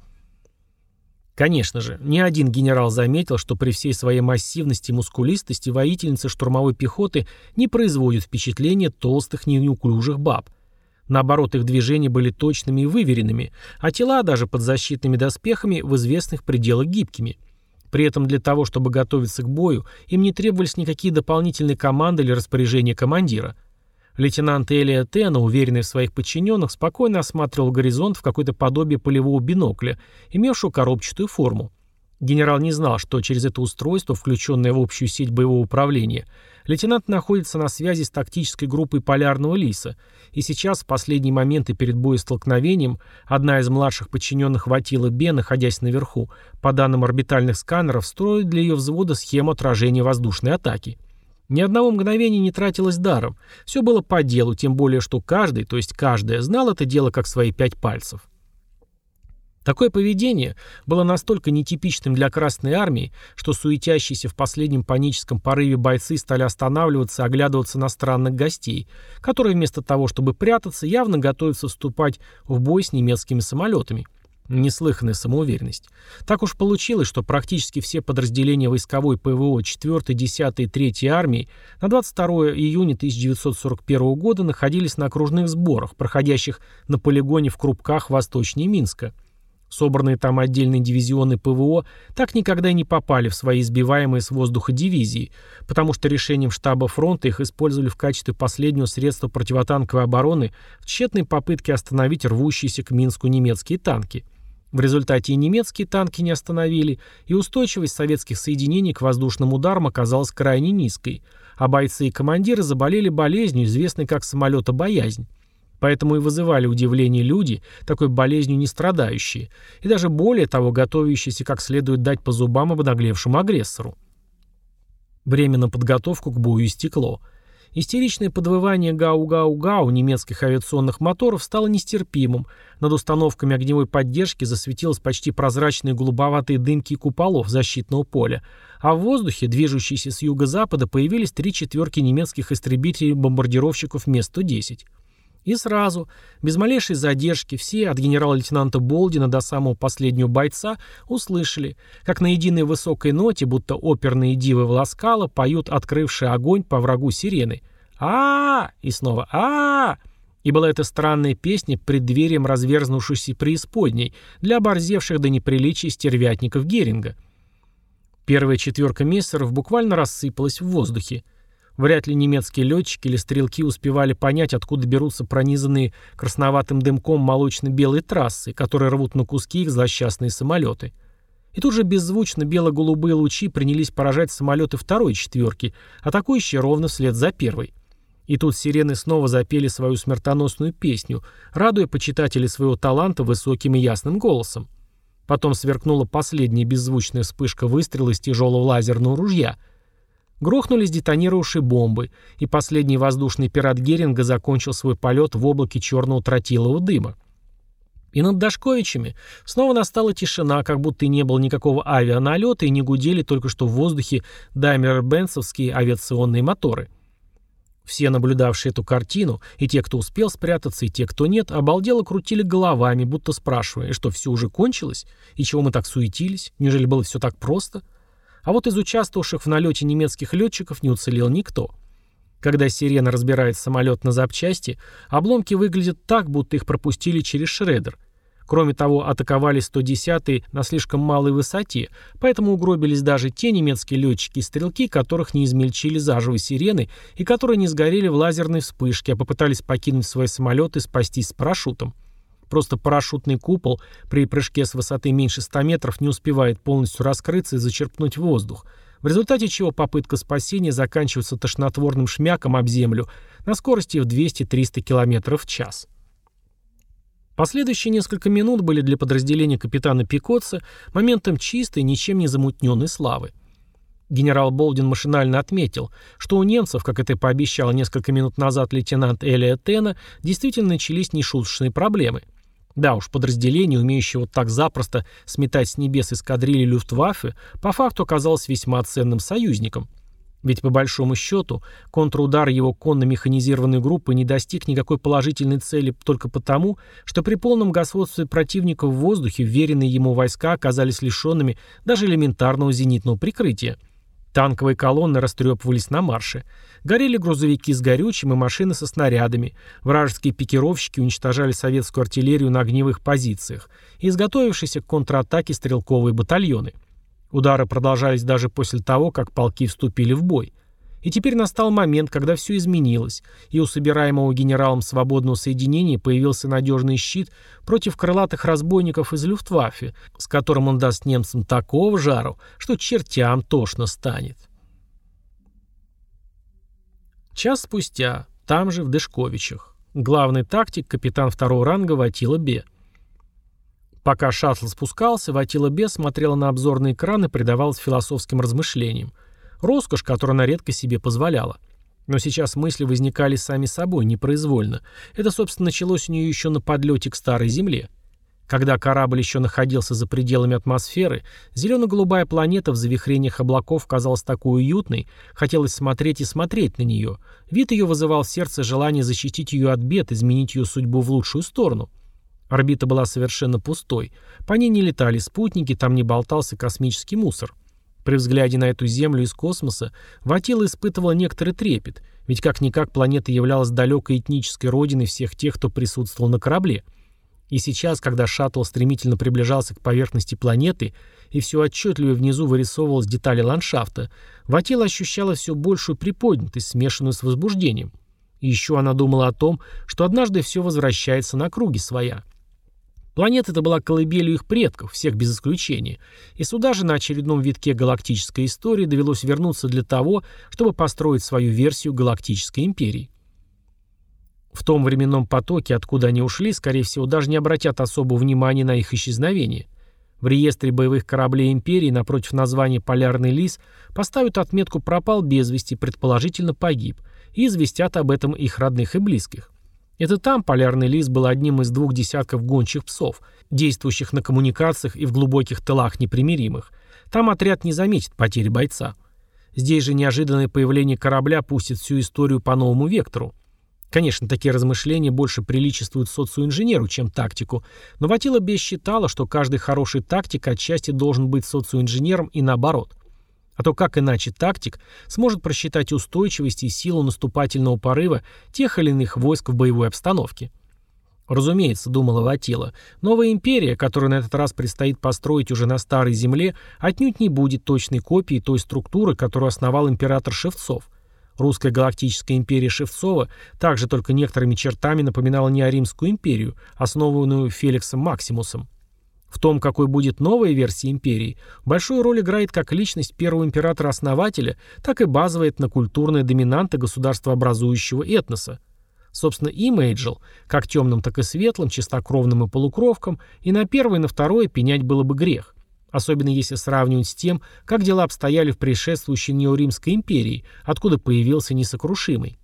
Конечно же, ни один генерал заметил, что при всей своей массивности и мускулистости воительницы штурмовой пехоты не производят впечатления толстых неуклюжих баб. Наоборот, их движения были точными и выверенными, а тела даже под защитными доспехами в известных пределах гибкими. При этом для того, чтобы готовиться к бою, им не требовались никакие дополнительные команды или распоряжения командира. Лейтенант Элия Тена, уверенный в своих подчиненных, спокойно осматривал горизонт в какое-то подобие полевого бинокля, имевшего коробчатую форму. Генерал не знал, что через это устройство, включенное в общую сеть боевого управления, лейтенант находится на связи с тактической группой Полярного Лиса, и сейчас, в последние моменты перед боестолкновением, одна из младших подчиненных Ватила Бе, находясь наверху, по данным орбитальных сканеров, строит для ее взвода схему отражения воздушной атаки. Ни одного мгновения не тратилось даром, все было по делу, тем более, что каждый, то есть каждая, знал это дело как свои пять пальцев. Такое поведение было настолько нетипичным для Красной Армии, что суетящиеся в последнем паническом порыве бойцы стали останавливаться и оглядываться на странных гостей, которые вместо того, чтобы прятаться, явно готовятся вступать в бой с немецкими самолетами. Неслыханная самоуверенность. Так уж получилось, что практически все подразделения войсковой ПВО четвёртой, десятой и третьей армии на двадцать второе июня тысяча девятьсот сорок первого года находились на окружных сборах, проходящих на полигоне в Крупках восточнее Минска. Собранные там отдельные дивизионы ПВО так никогда и не попали в свои избиваемые с воздуха дивизии, потому что решением штаба фронта их использовали в качестве последнего средства противотанковой обороны в тщетной попытке остановить рвущиеся к Минску немецкие танки. В результате и немецкие танки не остановили, и устойчивость советских соединений к воздушным ударам оказалась крайне низкой, а бойцы и командиры заболели болезнью, известной как самолетобоязнь. Поэтому и вызывали удивление люди, такой болезнью не страдающие, и даже более того, готовящиеся как следует дать по зубам обнаглевшему агрессору. Время на подготовку к бою истекло. Истеричное подвывание гау-гау-гау немецких авиационных моторов стало нестерпимым, над установками огневой поддержки засветились почти прозрачные голубоватые дымки куполов защитного поля, а в воздухе, движущиеся с юго-запада, появились три четверки немецких истребителей-бомбардировщиков Ме сто десять. И сразу, без малейшей задержки, все, от генерала-лейтенанта Болдина до самого последнего бойца, услышали, как на единой высокой ноте, будто оперные дивы Власкала, поют открывшие огонь по врагу сирены. а И снова а И была эта странная песня преддверием разверзнувшейся преисподней для оборзевших до неприличия стервятников Геринга. Первая четверка мессеров буквально рассыпалась в воздухе. Вряд ли немецкие летчики или стрелки успевали понять, откуда берутся пронизанные красноватым дымком молочно-белые трассы, которые рвут на куски их злосчастные самолеты. И тут же беззвучно бело-голубые лучи принялись поражать самолеты второй четверки, атакующие ровно вслед за первой. И тут сирены снова запели свою смертоносную песню, радуя почитателей своего таланта высоким и ясным голосом. Потом сверкнула последняя беззвучная вспышка выстрела из тяжелого лазерного ружья. Грохнулись детонировавшие бомбы, и последний воздушный пират Геринга закончил свой полет в облаке черного тротилового дыма. И над Дашковичами снова настала тишина, как будто и не было никакого авианалета, и не гудели только что в воздухе даймлер-бенцовские авиационные моторы. Все, наблюдавшие эту картину, и те, кто успел спрятаться, и те, кто нет, обалдело крутили головами, будто спрашивая, что все уже кончилось, и чего мы так суетились, неужели было все так просто? А вот из участвовавших в налете немецких летчиков не уцелел никто. Когда сирена разбирает самолет на запчасти, обломки выглядят так, будто их пропустили через шредер. Кроме того, атаковали сто десятые на слишком малой высоте, поэтому угробились даже те немецкие летчики и стрелки, которых не измельчили заживо сирены и которые не сгорели в лазерной вспышке, а попытались покинуть свои самолеты и спастись с парашютом. Просто парашютный купол при прыжке с высоты меньше ста метров не успевает полностью раскрыться и зачерпнуть воздух, в результате чего попытка спасения заканчивается тошнотворным шмяком об землю на скорости в двести-триста километров в час. Последующие несколько минут были для подразделения капитана Пикотса моментом чистой, ничем не замутненной славы. Генерал Болдин машинально отметил, что у немцев, как это и пообещал несколько минут назад лейтенант Элиот Тена, действительно начались нешуточные проблемы. Да уж, подразделение, умеющее вот так запросто сметать с небес эскадрильи Люфтваффе, по факту оказалось весьма ценным союзником. Ведь по большому счету, контрудар его конно-механизированной группы не достиг никакой положительной цели только потому, что при полном господстве противника в воздухе вверенные ему войска оказались лишенными даже элементарного зенитного прикрытия. Танковые колонны растрепывались на марше. Горели грузовики с горючим и машины со снарядами. Вражеские пикировщики уничтожали советскую артиллерию на огневых позициях и изготовившиеся к контратаке стрелковые батальоны. Удары продолжались даже после того, как полки вступили в бой. И теперь настал момент, когда все изменилось, и у собираемого генералом свободного соединения появился надежный щит против крылатых разбойников из Люфтваффе, с которым он даст немцам такого жару, что чертям тошно станет. Час спустя, там же, в Дышковичах, главный тактик, капитан второго ранга Ватила Бе. Пока шаттл спускался, Ватила Бе смотрела на обзорный экран и предавалась философским размышлениям. Роскошь, которую она редко себе позволяла. Но сейчас мысли возникали сами собой, непроизвольно. Это, собственно, началось у нее еще на подлете к Старой Земле. Когда корабль еще находился за пределами атмосферы, зелено-голубая планета в завихрениях облаков казалась такой уютной, хотелось смотреть и смотреть на нее. Вид ее вызывал в сердце желание защитить ее от бед, изменить ее судьбу в лучшую сторону. Орбита была совершенно пустой. По ней не летали спутники, там не болтался космический мусор. При взгляде на эту Землю из космоса Ватила испытывала некоторый трепет, ведь как-никак планета являлась далекой этнической родиной всех тех, кто присутствовал на корабле. И сейчас, когда шаттл стремительно приближался к поверхности планеты, и все отчетливее внизу вырисовывалась детали ландшафта, Ватила ощущала все большую приподнятость, смешанную с возбуждением. И еще она думала о том, что однажды все возвращается на круги своя. Планета эта была колыбелью их предков, всех без исключения, и сюда же на очередном витке галактической истории довелось вернуться для того, чтобы построить свою версию галактической империи. В том временном потоке, откуда они ушли, скорее всего, даже не обратят особого внимания на их исчезновение. В реестре боевых кораблей империи напротив названия «Полярный лис» поставят отметку «Пропал без вести», предположительно погиб, и известят об этом их родных и близких. Это там полярный лис был одним из двух десятков гончих псов, действующих на коммуникациях и в глубоких тылах непримиримых. Там отряд не заметит потери бойца. Здесь же неожиданное появление корабля пустит всю историю по новому вектору. Конечно, такие размышления больше приличествуют социоинженеру, чем тактику, но Ватила Бе считала, что каждый хороший тактик отчасти должен быть социоинженером и наоборот. А то как иначе тактик сможет просчитать устойчивость и силу наступательного порыва тех или иных войск в боевой обстановке? Разумеется, думала Ватила, новая империя, которую на этот раз предстоит построить уже на Старой Земле, отнюдь не будет точной копией той структуры, которую основал император Шевцов. Русская галактическая империя Шевцова также только некоторыми чертами напоминала Неоримскую империю, основанную Феликсом Максимусом. В том, какой будет новая версия империи, большую роль играет как личность первого императора-основателя, так и базовая этнокультурная доминанта государствообразующего этноса. Собственно, имейджел, как темным, так и светлым, чистокровным и полукровкам, и на первое, и на второе пенять было бы грех. Особенно если сравнивать с тем, как дела обстояли в предшествующей Неоримской империи, откуда появился Несокрушимый.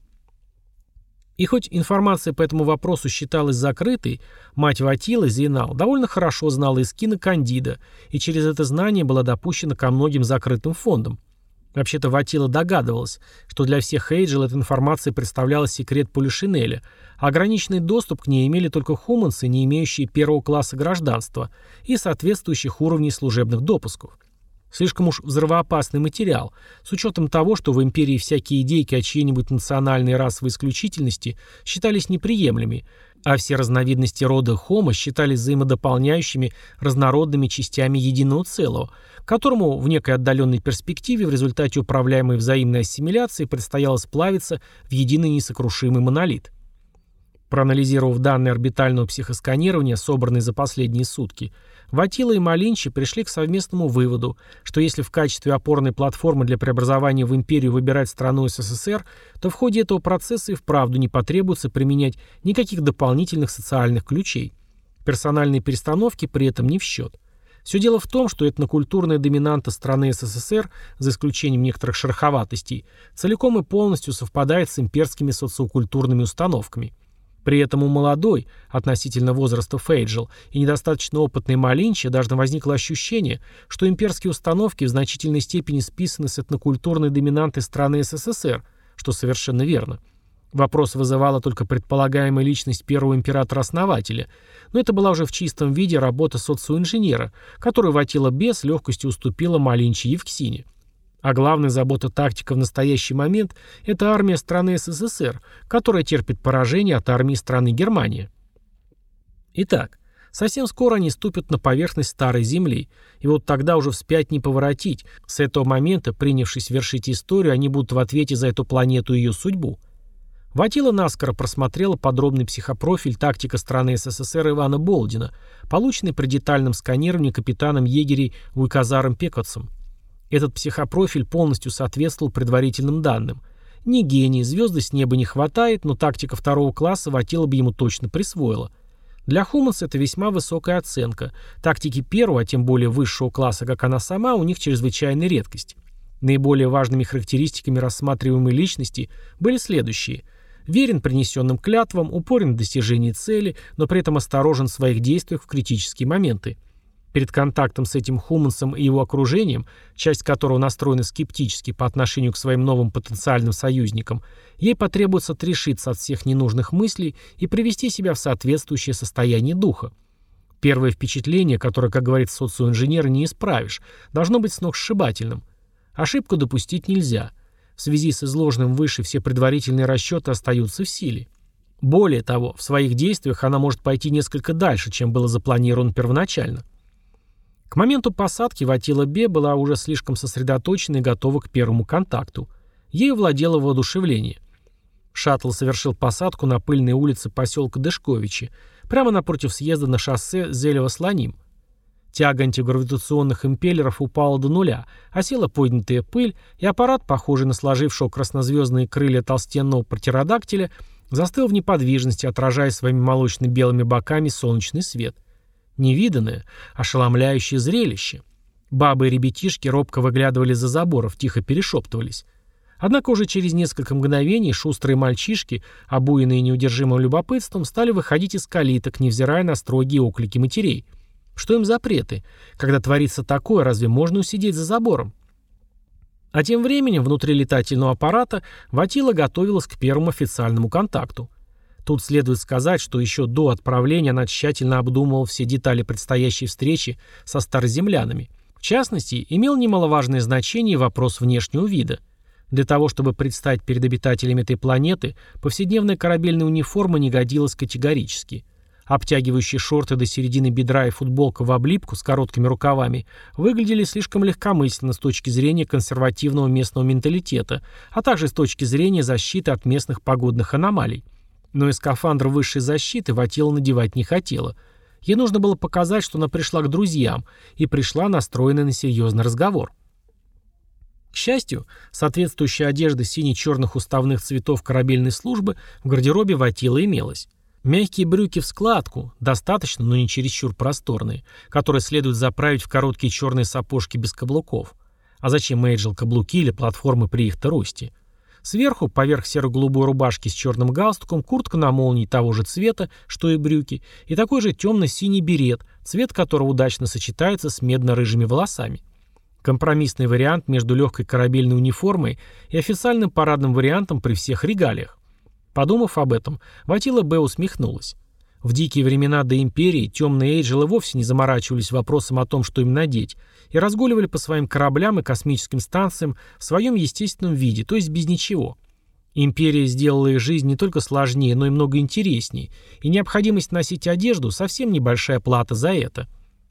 И хоть информация по этому вопросу считалась закрытой, мать Ватилы, Зейнал, довольно хорошо знала Искина Кандида и через это знание была допущена ко многим закрытым фондам. Вообще-то Ватила догадывалась, что для всех Эйджел эта информация представляла секрет Полишинеля, а ограниченный доступ к ней имели только хуманцы, не имеющие первого класса гражданства и соответствующих уровней служебных допусков. Слишком уж взрывоопасный материал, с учетом того, что в империи всякие идейки о чьей-нибудь национальной и расовой исключительности считались неприемлемыми, а все разновидности рода Homo считались взаимодополняющими разнородными частями единого целого, которому в некой отдаленной перспективе в результате управляемой взаимной ассимиляции предстояло сплавиться в единый несокрушимый монолит. Проанализировав данные орбитального психосканирования, собранные за последние сутки, Ватила и Малинчи пришли к совместному выводу, что если в качестве опорной платформы для преобразования в империю выбирать страну СССР, то в ходе этого процесса и вправду не потребуется применять никаких дополнительных социальных ключей. Персональные перестановки при этом не в счет. Все дело в том, что этнокультурная доминанта страны СССР, за исключением некоторых шероховатостей, целиком и полностью совпадает с имперскими социокультурными установками. При этом у молодой, относительно возраста Фейджел, и недостаточно опытной Малинчи даже возникло ощущение, что имперские установки в значительной степени списаны с этнокультурной доминанты страны СССР, что совершенно верно. Вопрос вызывала только предполагаемая личность первого императора-основателя, но это была уже в чистом виде работа социоинженера, которую Ватила Бе с легкостью уступила Малинчи Евксине. А главная забота тактика в настоящий момент – это армия страны СССР, которая терпит поражение от армии страны Германия. Итак, совсем скоро они ступят на поверхность Старой Земли, и вот тогда уже вспять не поворотить. С этого момента, принявшись вершить историю, они будут в ответе за эту планету и ее судьбу. Ватила наскоро просмотрела подробный психопрофиль тактика страны СССР Ивана Болдина, полученный при детальном сканировании капитаном егерей Вуйказаром Пекотсом. Этот психопрофиль полностью соответствовал предварительным данным. Не гений, звезды с неба не хватает, но тактика второго класса Ватила бы ему точно присвоила. Для Хуманса это весьма высокая оценка. Тактики первого, а тем более высшего класса, как она сама, у них чрезвычайная редкость. Наиболее важными характеристиками рассматриваемой личности были следующие. Верен принесенным клятвам, упорен в достижении цели, но при этом осторожен в своих действиях в критические моменты. Перед контактом с этим Хумансом и его окружением, часть которого настроена скептически по отношению к своим новым потенциальным союзникам, ей потребуется отрешиться от всех ненужных мыслей и привести себя в соответствующее состояние духа. Первое впечатление, которое, как говорит социоинженер, не исправишь, должно быть сногсшибательным. Ошибку допустить нельзя. В связи с изложенным выше все предварительные расчеты остаются в силе. Более того, в своих действиях она может пойти несколько дальше, чем было запланировано первоначально. К моменту посадки Ватила Бе была уже слишком сосредоточена и готова к первому контакту. Ею владело воодушевление. Шаттл совершил посадку на пыльной улице поселка Дышковичи, прямо напротив съезда на шоссе Зелево-Слоним. Тяга антигравитационных импеллеров упала до нуля, осела поднятая пыль, и аппарат, похожий на сложившего краснозвездные крылья толстенного птеродактиля, застыл в неподвижности, отражая своими молочно-белыми боками солнечный свет. Невиданное, ошеломляющее зрелище. Бабы и ребятишки робко выглядывали за заборов, тихо перешептывались. Однако уже через несколько мгновений шустрые мальчишки, обуянные неудержимым любопытством, стали выходить из калиток, невзирая на строгие оклики матерей. Что им запреты? Когда творится такое, разве можно усидеть за забором? А тем временем внутри летательного аппарата Ватила готовилась к первому официальному контакту. Тут следует сказать, что еще до отправления она тщательно обдумывала все детали предстоящей встречи со староземлянами. В частности, имел немаловажное значение вопрос внешнего вида. Для того, чтобы предстать перед обитателями этой планеты, повседневная корабельная униформа не годилась категорически. Обтягивающие шорты до середины бедра и футболка в облипку с короткими рукавами выглядели слишком легкомысленно с точки зрения консервативного местного менталитета, а также с точки зрения защиты от местных погодных аномалий. Но и скафандр высшей защиты Ватила надевать не хотела. Ей нужно было показать, что она пришла к друзьям, и пришла настроенная на серьезный разговор. К счастью, соответствующая одежда сине-черных уставных цветов корабельной службы в гардеробе Ватила имелась. Мягкие брюки в складку, достаточно, но не чересчур просторные, которые следует заправить в короткие черные сапожки без каблуков. А зачем Эйджел каблуки или платформы при их-то росте? Сверху, поверх серо-голубой рубашки с черным галстуком, куртка на молнии того же цвета, что и брюки, и такой же темно-синий берет, цвет которого удачно сочетается с медно-рыжими волосами. Компромиссный вариант между легкой корабельной униформой и официальным парадным вариантом при всех регалиях. Подумав об этом, Ватила Б. усмехнулась. В дикие времена до Империи темные Эйджелы вовсе не заморачивались вопросом о том, что им надеть, и разгуливали по своим кораблям и космическим станциям в своем естественном виде, то есть без ничего. Империя сделала их жизнь не только сложнее, но и много интереснее, и необходимость носить одежду – совсем небольшая плата за это.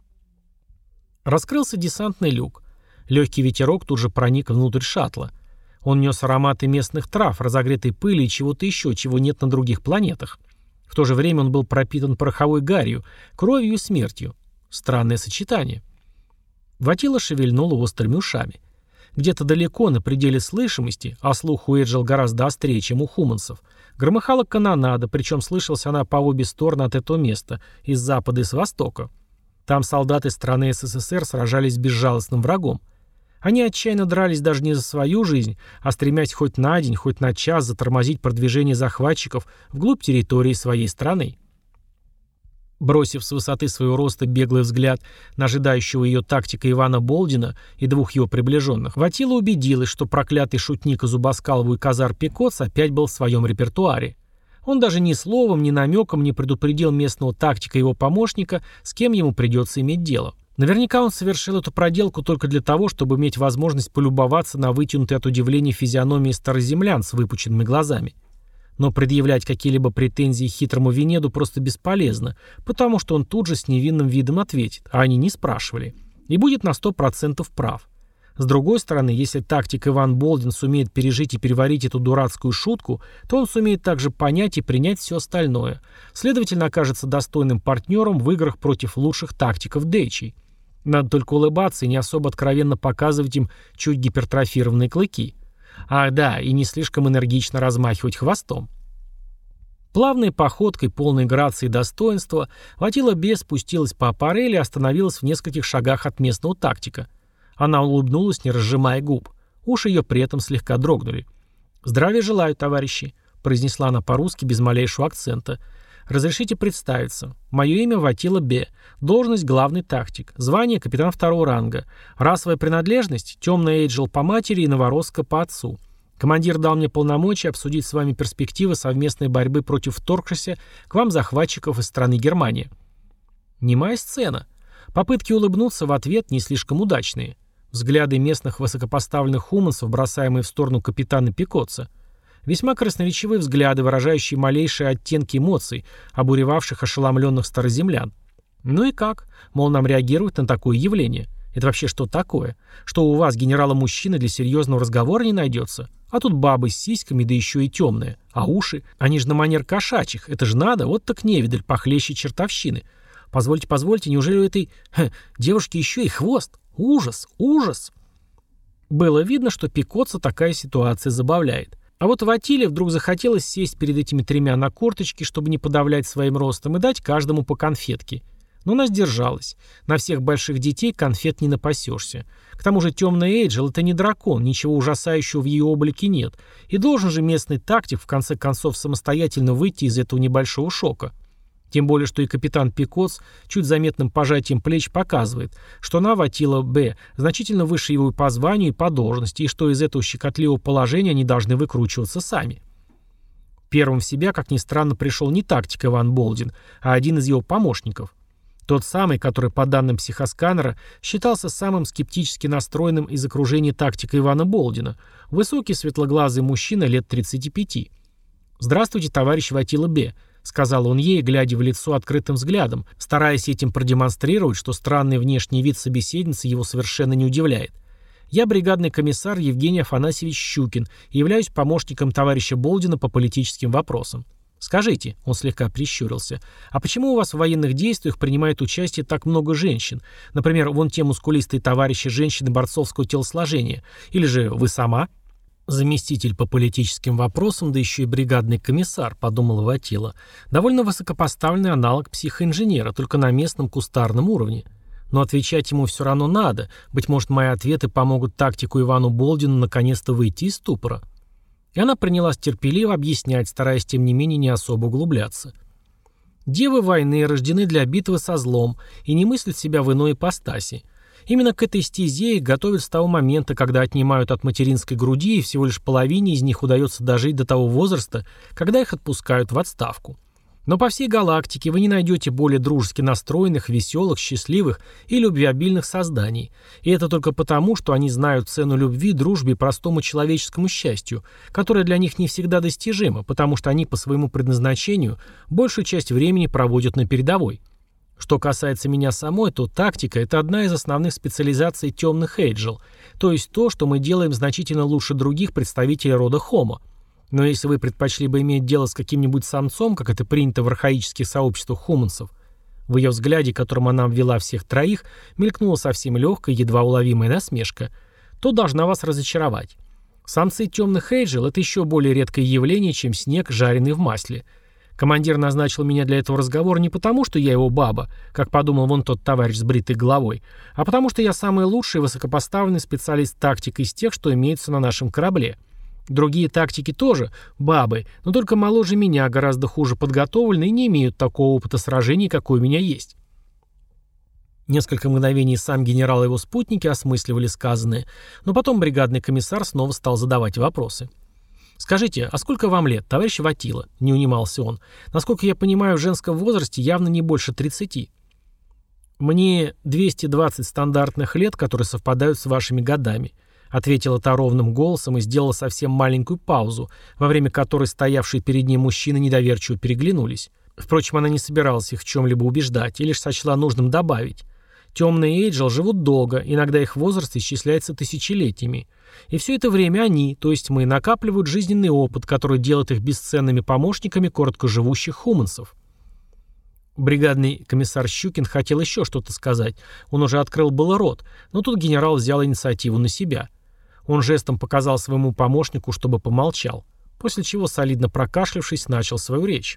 Раскрылся десантный люк. Легкий ветерок тут же проник внутрь шаттла. Он нес ароматы местных трав, разогретой пыли и чего-то еще, чего нет на других планетах. В то же время он был пропитан пороховой гарью, кровью и смертью. Странное сочетание. Ватила шевельнула острыми ушами. Где-то далеко, на пределе слышимости, а слух у Эйджел гораздо острее, чем у хуманцев, громыхала канонада, причем слышалась она по обе стороны от этого места, из запада и с востока. Там солдаты страны СССР сражались с безжалостным врагом. Они отчаянно дрались даже не за свою жизнь, а стремясь хоть на день, хоть на час затормозить продвижение захватчиков вглубь территории своей страны. Бросив с высоты своего роста беглый взгляд на ожидающего ее тактика Ивана Болдина и двух его приближенных, Ватила убедилась, что проклятый шутник Зубоскалову и Казар Пекоц опять был в своем репертуаре. Он даже ни словом, ни намеком не предупредил местного тактика и его помощника, с кем ему придется иметь дело. Наверняка он совершил эту проделку только для того, чтобы иметь возможность полюбоваться на вытянутые от удивления физиономии староземлян с выпученными глазами. Но предъявлять какие-либо претензии хитрому Венеду просто бесполезно, потому что он тут же с невинным видом ответит, а они не спрашивали, и будет на сто процентов прав. С другой стороны, если тактик Иван Болдин сумеет пережить и переварить эту дурацкую шутку, то он сумеет также понять и принять все остальное, следовательно, окажется достойным партнером в играх против лучших тактиков Дэйчей. Надо только улыбаться и не особо откровенно показывать им чуть гипертрофированные клыки. Ах да, и не слишком энергично размахивать хвостом. Плавной походкой, полной грации и достоинства, Ватила Б. спустилась по аппарели и остановилась в нескольких шагах от местного тактика. Она улыбнулась, не разжимая губ. Уши ее при этом слегка дрогнули. «Здравия желаю, товарищи», — произнесла она по-русски без малейшего акцента. «Разрешите представиться. Мое имя Ватила Б. Должность главный тактик. Звание капитан второго ранга. Расовая принадлежность — темная Эйджел по матери и новоросска по отцу. Командир дал мне полномочия обсудить с вами перспективы совместной борьбы против вторгшихся к вам захватчиков из страны Германия». Немая сцена. Попытки улыбнуться в ответ не слишком удачные. Взгляды местных высокопоставленных хуманцев, бросаемые в сторону капитана Пекоца. Весьма красноречивые взгляды, выражающие малейшие оттенки эмоций, обуревавших ошеломленных староземлян. Ну и как? Мол, нам реагировать на такое явление. Это вообще что такое? Что у вас, генерала-мужчины, для серьезного разговора не найдется? А тут бабы с сиськами, да еще и темные. А уши? Они же на манер кошачьих. Это же надо, вот так невидаль, похлеще чертовщины. Позвольте, позвольте, неужели у этой ха, девушки еще и хвост? Ужас, ужас. Было видно, что Пекоца такая ситуация забавляет. А вот Ватиле вдруг захотелось сесть перед этими тремя на корточки, чтобы не подавлять своим ростом, и дать каждому по конфетке. Но она сдержалась. На всех больших детей конфет не напасешься. К тому же темный Эйджел — это не дракон, ничего ужасающего в ее облике нет. И должен же местный тактик в конце концов самостоятельно выйти из этого небольшого шока. Тем более, что и капитан Пекоц чуть заметным пожатием плеч показывает, что она, Ватила Б., значительно выше его и по званию, и по должности, и что из этого щекотливого положения они должны выкручиваться сами. Первым в себя, как ни странно, пришел не тактик Иван Болдин, а один из его помощников. Тот самый, который, по данным психосканера, считался самым скептически настроенным из окружения тактика Ивана Болдина, высокий светлоглазый мужчина лет тридцати пяти. «Здравствуйте, товарищ Ватила Б. сказал он ей, глядя в лицо открытым взглядом, стараясь этим продемонстрировать, что странный внешний вид собеседницы его совершенно не удивляет. «Я бригадный комиссар Евгений Афанасьевич Щукин и являюсь помощником товарища Болдина по политическим вопросам. Скажите», — он слегка прищурился, «а почему у вас в военных действиях принимает участие так много женщин? Например, вон те мускулистые товарищи женщины борцовского телосложения. Или же вы сама?» «Заместитель по политическим вопросам, да еще и бригадный комиссар», — подумал Ватила. «Довольно высокопоставленный аналог психоинженера, только на местном кустарном уровне. Но отвечать ему все равно надо. Быть может, мои ответы помогут тактику Ивану Болдину наконец-то выйти из ступора». И она принялась терпеливо объяснять, стараясь тем не менее не особо углубляться. «Девы войны рождены для битвы со злом и не мыслят себя в иной ипостаси. Именно к этой стезе их готовят с того момента, когда отнимают от материнской груди, и всего лишь половине из них удается дожить до того возраста, когда их отпускают в отставку. Но по всей галактике вы не найдете более дружески настроенных, веселых, счастливых и любвеобильных созданий. И это только потому, что они знают цену любви, дружбе и простому человеческому счастью, которое для них не всегда достижимо, потому что они по своему предназначению большую часть времени проводят на передовой. Что касается меня самой, то тактика – это одна из основных специализаций темных эйджел, то есть то, что мы делаем значительно лучше других представителей рода Homo. Но если вы предпочли бы иметь дело с каким-нибудь самцом, как это принято в архаических сообществах хуманцев, в ее взгляде, которым она обвела всех троих, мелькнула совсем легкая, едва уловимая насмешка, то должна вас разочаровать. Самцы темных эйджел – это еще более редкое явление, чем снег, жареный в масле. Командир назначил меня для этого разговора не потому, что я его баба, как подумал вон тот товарищ с бритой головой, а потому что я самый лучший высокопоставленный специалист-тактик из тех, что имеются на нашем корабле. Другие тактики тоже бабы, но только моложе меня, гораздо хуже подготовлены и не имеют такого опыта сражений, какой у меня есть». Несколько мгновений сам генерал и его спутники осмысливали сказанное, но потом бригадный комиссар снова стал задавать вопросы. «Скажите, а сколько вам лет, товарищ Ватила?» — не унимался он. «Насколько я понимаю, в женском возрасте явно не больше тридцати». «Мне двести двадцать стандартных лет, которые совпадают с вашими годами», — ответила та ровным голосом и сделала совсем маленькую паузу, во время которой стоявшие перед ней мужчины недоверчиво переглянулись. Впрочем, она не собиралась их в чем-либо убеждать и лишь сочла нужным добавить. Темные эйджел живут долго, иногда их возраст исчисляется тысячелетиями. И все это время они, то есть мы, накапливают жизненный опыт, который делает их бесценными помощниками короткоживущих хуманцев. Бригадный комиссар Щукин хотел еще что-то сказать. Он уже открыл было рот, но тут генерал взял инициативу на себя. Он жестом показал своему помощнику, чтобы помолчал, после чего, солидно прокашлявшись, начал свою речь.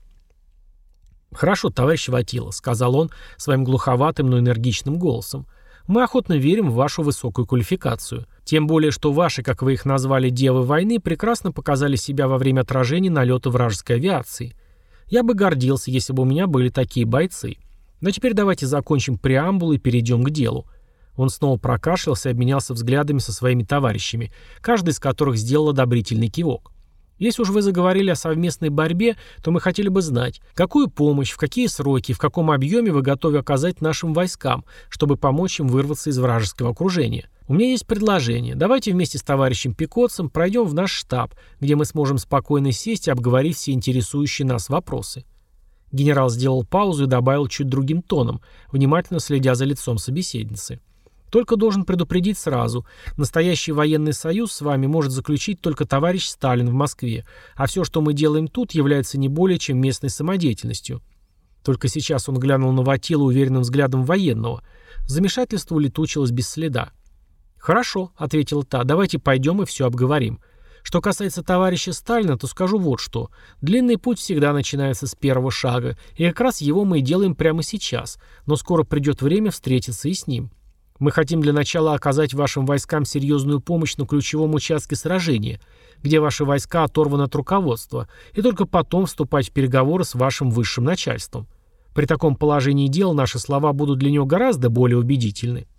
«Хорошо, товарищ Ватила», — сказал он своим глуховатым, но энергичным голосом. «Мы охотно верим в вашу высокую квалификацию. Тем более, что ваши, как вы их назвали, девы войны, прекрасно показали себя во время отражения налета вражеской авиации. Я бы гордился, если бы у меня были такие бойцы. Но теперь давайте закончим преамбулу и перейдем к делу». Он снова прокашлялся и обменялся взглядами со своими товарищами, каждый из которых сделал одобрительный кивок. «Если уж вы заговорили о совместной борьбе, то мы хотели бы знать, какую помощь, в какие сроки, в каком объеме вы готовы оказать нашим войскам, чтобы помочь им вырваться из вражеского окружения. У меня есть предложение. Давайте вместе с товарищем Пикотцем пройдем в наш штаб, где мы сможем спокойно сесть и обговорить все интересующие нас вопросы». Генерал сделал паузу и добавил чуть другим тоном, внимательно следя за лицом собеседницы. «Только должен предупредить сразу. Настоящий военный союз с вами может заключить только товарищ Сталин в Москве, а все, что мы делаем тут, является не более чем местной самодеятельностью». Только сейчас он глянул на Ватилу уверенным взглядом военного. Замешательство улетучилось без следа. «Хорошо», — ответила та, — «давайте пойдем и все обговорим. Что касается товарища Сталина, то скажу вот что. Длинный путь всегда начинается с первого шага, и как раз его мы и делаем прямо сейчас, но скоро придет время встретиться и с ним. Мы хотим для начала оказать вашим войскам серьезную помощь на ключевом участке сражения, где ваши войска оторваны от руководства, и только потом вступать в переговоры с вашим высшим начальством. При таком положении дел наши слова будут для него гораздо более убедительны».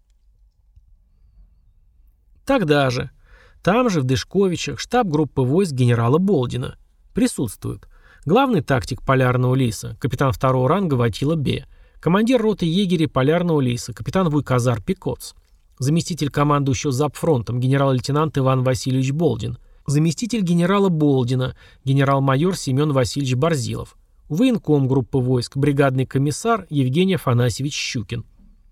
Тогда же, там же, в Дышковичах, штаб группы войск генерала Болдина. Присутствуют главный тактик Полярного лиса, капитан второго ранга Ватила Б., командир роты егерей Полярного лиса, капитан Вуйказар Пикотц, заместитель командующего Запфронтом, генерал-лейтенант Иван Васильевич Болдин, заместитель генерала Болдина, генерал-майор Семен Васильевич Борзилов, военком группы войск, бригадный комиссар Евгений Афанасьевич Щукин.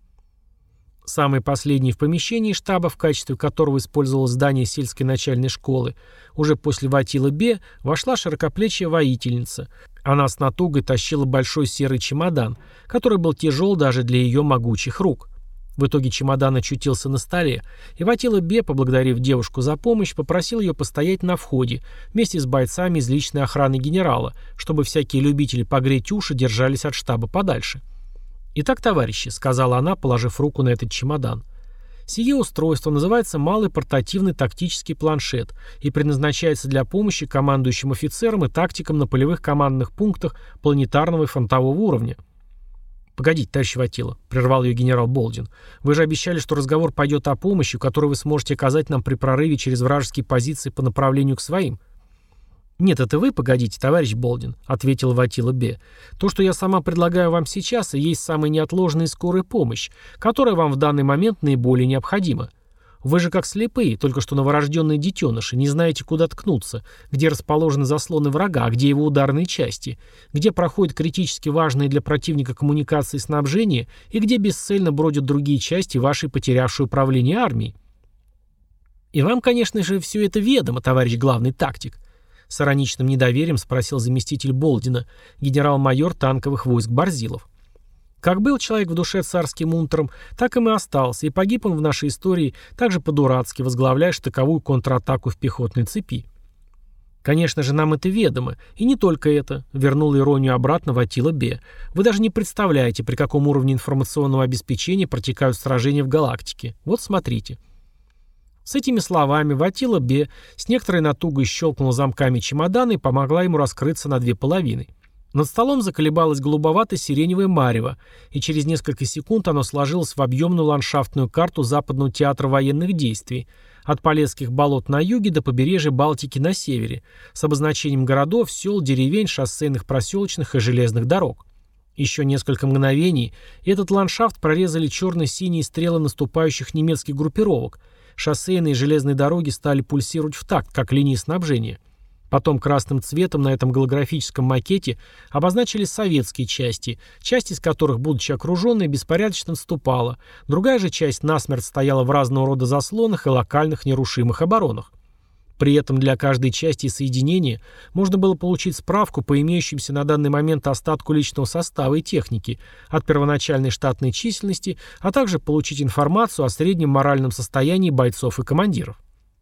Самый последний в помещении штаба, в качестве которого использовалось здание сельской начальной школы, уже после Ватила Бе вошла широкоплечья воительница. Она с натугой тащила большой серый чемодан, который был тяжел даже для ее могучих рук. В итоге чемодан очутился на столе, и Ватила Бе, поблагодарив девушку за помощь, попросил ее постоять на входе вместе с бойцами из личной охраны генерала, чтобы всякие любители погреть уши держались от штаба подальше. «Итак, товарищи», — сказала она, положив руку на этот чемодан, — «сие устройство называется малый портативный тактический планшет и предназначается для помощи командующим офицерам и тактикам на полевых командных пунктах планетарного и фронтового уровня». «Погодите, товарищ Ватила», — прервал ее генерал Болдин, — «вы же обещали, что разговор пойдет о помощи, которую вы сможете оказать нам при прорыве через вражеские позиции по направлению к своим». «Нет, это вы, погодите, товарищ Болдин», — ответил Ватила Бе. «То, что я сама предлагаю вам сейчас, и есть самая неотложная и скорая помощь, которая вам в данный момент наиболее необходима. Вы же как слепые, только что новорожденные детеныши, не знаете, куда ткнуться, где расположены заслоны врага, где его ударные части, где проходят критически важные для противника коммуникации и снабжения, и где бесцельно бродят другие части вашей потерявшей управление армии. И вам, конечно же, все это ведомо, товарищ главный тактик». С ироничным недоверием спросил заместитель Болдина, генерал-майор танковых войск Борзилов. Как был человек в душе царским унтером, так им и остался, и погиб он в нашей истории также по-дурацки, возглавляя штыковую контратаку в пехотной цепи. «Конечно же, нам это ведомо, и не только это», — вернул иронию обратно Ватила Бе. «Вы даже не представляете, при каком уровне информационного обеспечения протекают сражения в галактике. Вот смотрите». С этими словами Ватила Бе с некоторой натугой щелкнула замками чемодана и помогла ему раскрыться на две половины. Над столом заколебалось голубовато-сиреневое марево, и через несколько секунд оно сложилось в объемную ландшафтную карту Западного театра военных действий, от Полесских болот на юге до побережья Балтики на севере, с обозначением городов, сел, деревень, шоссейных, проселочных и железных дорог. Еще несколько мгновений, и этот ландшафт прорезали черно-синие стрелы наступающих немецких группировок. Шоссейные и железные дороги стали пульсировать в такт, как линии снабжения. Потом красным цветом на этом голографическом макете обозначились советские части, часть из которых, будучи окруженной, беспорядочно отступала. Другая же часть насмерть стояла в разного рода заслонах и локальных нерушимых оборонах. При этом для каждой части и соединения можно было получить справку по имеющимся на данный момент остатку личного состава и техники от первоначальной штатной численности, а также получить информацию о среднем моральном состоянии бойцов и командиров.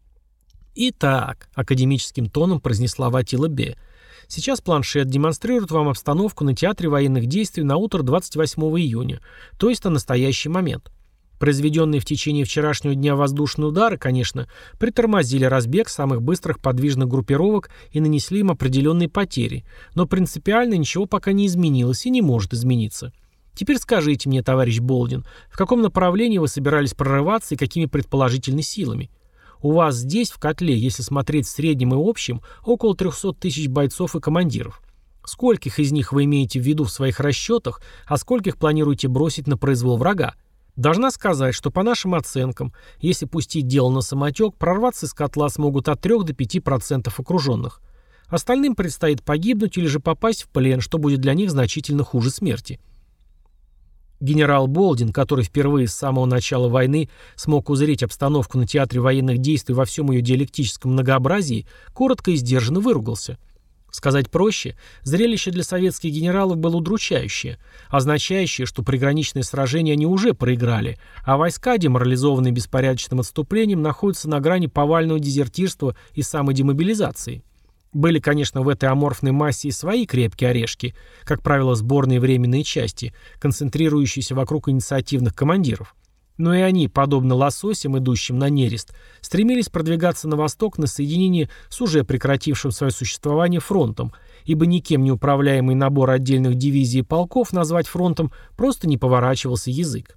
«Итак», — академическим тоном произнесла Ватила Бе, — «сейчас планшет демонстрирует вам обстановку на театре военных действий на утро двадцать восьмого июня, то есть на настоящий момент. Произведенные в течение вчерашнего дня воздушные удары, конечно, притормозили разбег самых быстрых подвижных группировок и нанесли им определенные потери, но принципиально ничего пока не изменилось и не может измениться. Теперь скажите мне, товарищ Болдин, в каком направлении вы собирались прорываться и какими предположительными силами? У вас здесь, в котле, если смотреть в среднем и общем, около трехсот тысяч бойцов и командиров. Скольких из них вы имеете в виду в своих расчетах, а скольких планируете бросить на произвол врага? Должна сказать, что по нашим оценкам, если пустить дело на самотек, прорваться из котла смогут от трёх до пяти процентов окруженных. Остальным предстоит погибнуть или же попасть в плен, что будет для них значительно хуже смерти. Генерал Болдин, который впервые с самого начала войны смог узреть обстановку на театре военных действий во всем ее диалектическом многообразии, коротко и сдержанно выругался. Сказать проще, зрелище для советских генералов было удручающее, означающее, что приграничные сражения они уже проиграли, а войска, деморализованные беспорядочным отступлением, находятся на грани повального дезертирства и самодемобилизации. Были, конечно, в этой аморфной массе и свои крепкие орешки, как правило, сборные временные части, концентрирующиеся вокруг инициативных командиров. Но и они, подобно лососям, идущим на нерест, стремились продвигаться на восток на соединение с уже прекратившим свое существование фронтом, ибо никем не управляемый набор отдельных дивизий и полков назвать фронтом просто не поворачивался язык.